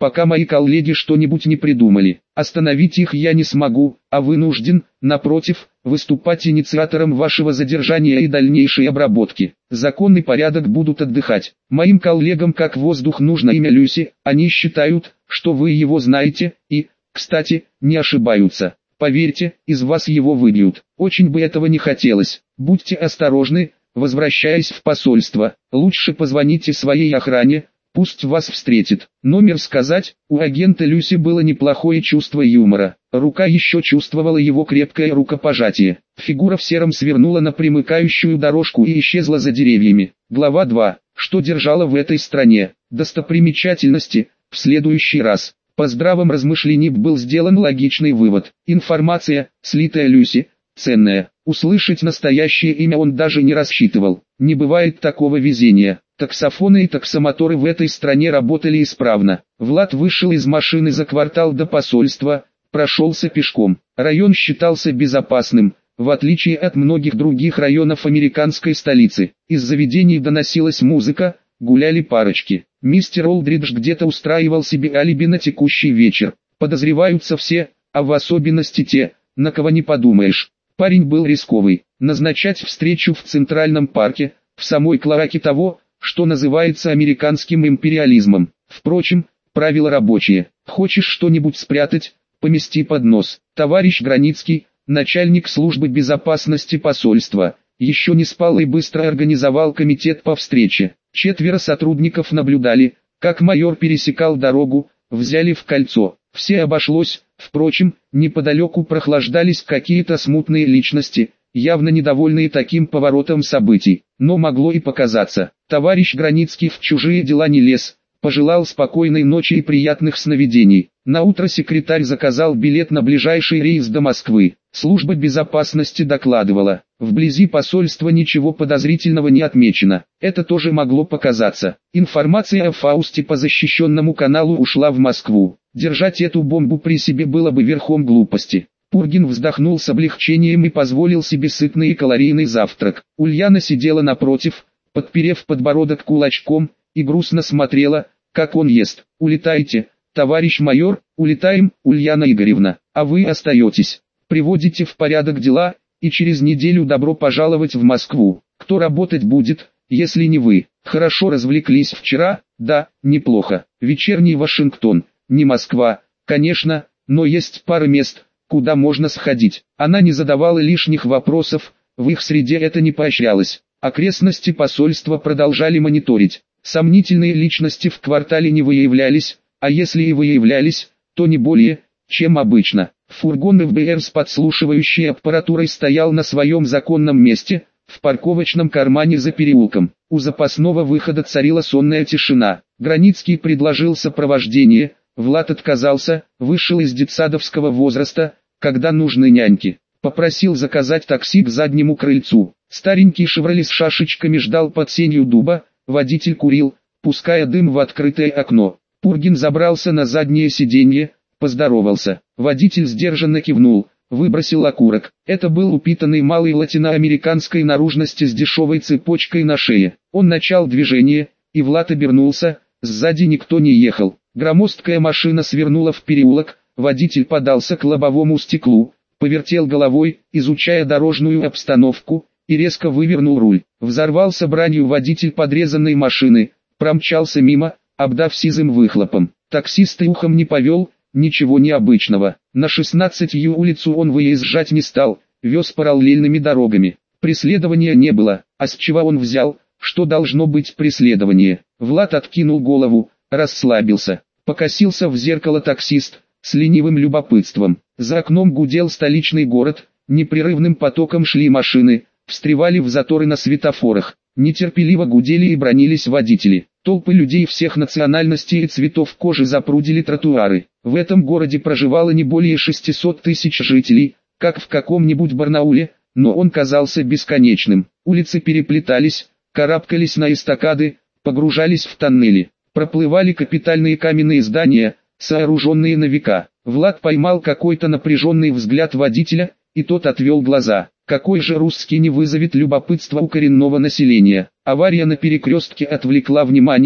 S1: пока мои коллеги что-нибудь не придумали. Остановить их я не смогу, а вынужден, напротив, выступать инициатором вашего задержания и дальнейшей обработки. Закон и порядок будут отдыхать. Моим коллегам как воздух нужно имя Люси, они считают, что вы его знаете, и, кстати, не ошибаются. Поверьте, из вас его выбьют. Очень бы этого не хотелось. Будьте осторожны, возвращаясь в посольство. Лучше позвоните своей охране, пусть вас встретит. Номер сказать, у агента Люси было неплохое чувство юмора. Рука еще чувствовала его крепкое рукопожатие. Фигура в сером свернула на примыкающую дорожку и исчезла за деревьями. Глава два. Что держало в этой стране? Достопримечательности. В следующий раз. По здравом размышлении был сделан логичный вывод. Информация, слитая Люси, ценная. Услышать настоящее имя он даже не рассчитывал. Не бывает такого везения. Таксофоны и таксомоторы в этой стране работали исправно. Влад вышел из машины за квартал до посольства, прошелся пешком. Район считался безопасным, в отличие от многих других районов американской столицы. Из заведений доносилась музыка, гуляли парочки. Мистер Олдридж где-то устраивал себе алиби на текущий вечер. Подозреваются все, а в особенности те, на кого не подумаешь. Парень был рисковый. Назначать встречу в Центральном парке, в самой клоаке того, что называется американским империализмом. Впрочем, правила рабочие. Хочешь что-нибудь спрятать, помести под нос. Товарищ Границкий, начальник службы безопасности посольства, еще не спал и быстро организовал комитет по встрече. Четверо сотрудников наблюдали, как майор пересекал дорогу, взяли в кольцо. Все обошлось, впрочем, неподалеку прохлаждались какие-то смутные личности, явно недовольные таким поворотом событий. Но могло и показаться. Товарищ Границкий в чужие дела не лез, пожелал спокойной ночи и приятных сновидений. Наутро секретарь заказал билет на ближайший рейс до Москвы. Служба безопасности докладывала, вблизи посольства ничего подозрительного не отмечено. Это тоже могло показаться. Информация о Фаусте по защищенному каналу ушла в Москву. Держать эту бомбу при себе было бы верхом глупости. Пургин вздохнул с облегчением и позволил себе сытный и калорийный завтрак. Ульяна сидела напротив, подперев подбородок кулачком, и грустно смотрела, как он ест. «Улетайте, товарищ майор, улетаем, Ульяна Игоревна, а вы остаетесь. Приводите в порядок дела, и через неделю добро пожаловать в Москву. Кто работать будет, если не вы? Хорошо развлеклись вчера? Да, неплохо. Вечерний Вашингтон, не Москва, конечно, но есть пара мест, куда можно сходить». Она не задавала лишних вопросов, в их среде это не поощрялось. Окрестности посольства продолжали мониторить. Сомнительные личности в квартале не выявлялись, а если и выявлялись, то не более, чем обычно. Фургон эф бэ эр с подслушивающей аппаратурой стоял на своем законном месте, в парковочном кармане за переулком. У запасного выхода царила сонная тишина. Границкий предложил сопровождение, Влад отказался, вышел из детсадовского возраста, когда нужны няньки. Попросил заказать такси к заднему крыльцу. Старенький «Шевроле» с шашечками ждал под сенью дуба, водитель курил, пуская дым в открытое окно. Пургин забрался на заднее сиденье, поздоровался. Водитель сдержанно кивнул, выбросил окурок. Это был упитанный малый латиноамериканской наружности с дешевой цепочкой на шее. Он начал движение, и Влад обернулся, сзади никто не ехал. Громоздкая машина свернула в переулок, водитель подался к лобовому стеклу, повертел головой, изучая дорожную обстановку, и резко вывернул руль. Взорвался бранью водитель подрезанной машины, промчался мимо, обдав сизым выхлопом. Таксист и ухом не повел, ничего необычного. На шестнадцатую улицу он выезжать не стал, вез параллельными дорогами. Преследования не было, а с чего он взял, что должно быть преследование? Влад откинул голову, расслабился, покосился в зеркало таксист, с ленивым любопытством. За окном гудел столичный город, непрерывным потоком шли машины, встревали в заторы на светофорах, нетерпеливо гудели и бранились водители. Толпы людей всех национальностей и цветов кожи запрудили тротуары. В этом городе проживало не более шестисот тысяч жителей, как в каком-нибудь Барнауле, но он казался бесконечным. Улицы переплетались, карабкались на эстакады, погружались в тоннели. Проплывали капитальные каменные здания, сооруженные на века. Влад поймал какой-то напряженный взгляд водителя, и тот отвел глаза. Какой же русский не вызовет любопытства у коренного населения? Авария на перекрестке отвлекла внимание,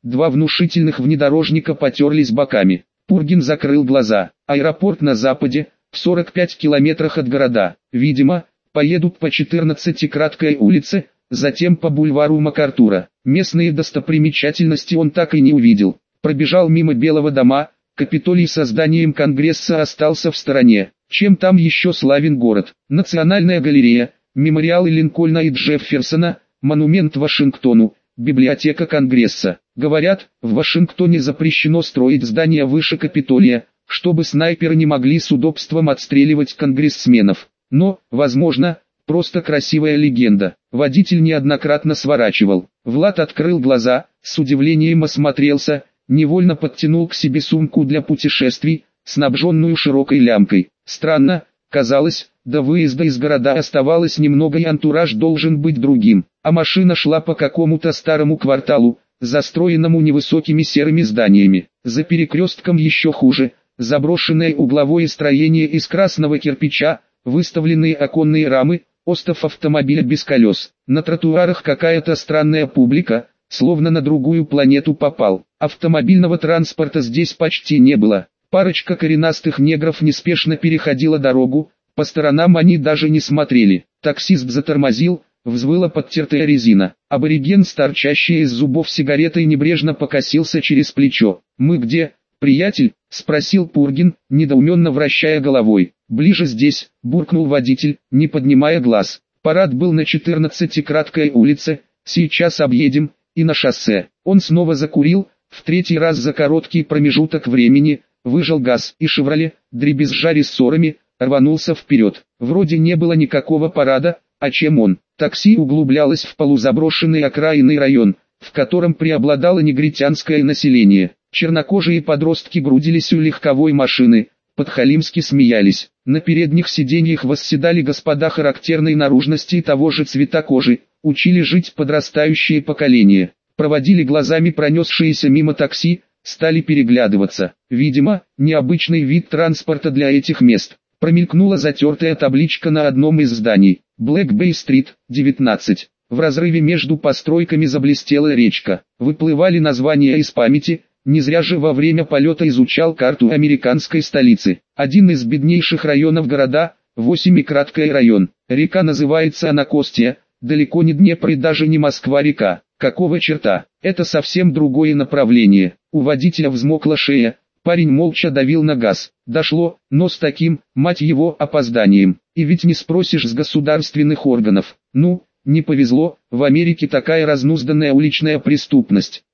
S1: два внушительных внедорожника потерлись боками. Пургин закрыл глаза. Аэропорт на западе, в сорок пяти километрах от города. Видимо, поедут по четырнадцатой краткой улице, затем по бульвару МакАртура. Местные достопримечательности он так и не увидел. Пробежал мимо Белого дома, Капитолий со зданием Конгресса остался в стороне. Чем там еще славен город? Национальная галерея, мемориалы Линкольна и Джефферсона, монумент Вашингтону, библиотека Конгресса. Говорят, в Вашингтоне запрещено строить здания выше Капитолия, чтобы снайперы не могли с удобством отстреливать конгрессменов. Но, возможно, просто красивая легенда. Водитель неоднократно сворачивал. Влад открыл глаза, с удивлением осмотрелся, невольно подтянул к себе сумку для путешествий, снабженную широкой лямкой. Странно, казалось, до выезда из города оставалось немного и антураж должен быть другим, а машина шла по какому-то старому кварталу, застроенному невысокими серыми зданиями. За перекрестком еще хуже, заброшенное угловое строение из красного кирпича, выставленные оконные рамы, остов автомобиля без колес. На тротуарах какая-то странная публика, словно на другую планету попал. Автомобильного транспорта здесь почти не было. Парочка коренастых негров неспешно переходила дорогу, по сторонам они даже не смотрели. Таксист затормозил, взвыла подтертая резина. Абориген с торчащей из зубов сигаретой небрежно покосился через плечо. «Мы где, приятель?» — спросил Пургин, недоуменно вращая головой. «Ближе здесь», — буркнул водитель, не поднимая глаз. Парад был на четырнадцатой краткой улице, сейчас объедем, и на шоссе. Он снова закурил, в третий раз за короткий промежуток времени, выжал газ, и «Шевроле», дребезжа рессорами, рванулся вперед. Вроде не было никакого парада, а чем он? Такси углублялось в полузаброшенный окраинный район, в котором преобладало негритянское население. Чернокожие подростки грудились у легковой машины, подхалимски смеялись. На передних сиденьях восседали господа характерной наружности и того же цвета кожи, учили жить подрастающее поколение. Проводили глазами пронесшиеся мимо такси, стали переглядываться. Видимо, необычный вид транспорта для этих мест. Промелькнула затертая табличка на одном из зданий. Блэк Бэй-стрит, девятнадцать. В разрыве между постройками заблестела речка. Выплывали названия из памяти. Не зря же во время полета изучал карту американской столицы. Один из беднейших районов города, восемь и краткий район. Река называется Анакостия, далеко не Днепр и даже не Москва-река. Какого черта? Это совсем другое направление. У водителя взмокла шея, парень молча давил на газ. Дошло, но с таким, мать его, опозданием. И ведь не спросишь с государственных органов. Ну, не повезло, в Америке такая разнузданная уличная преступность.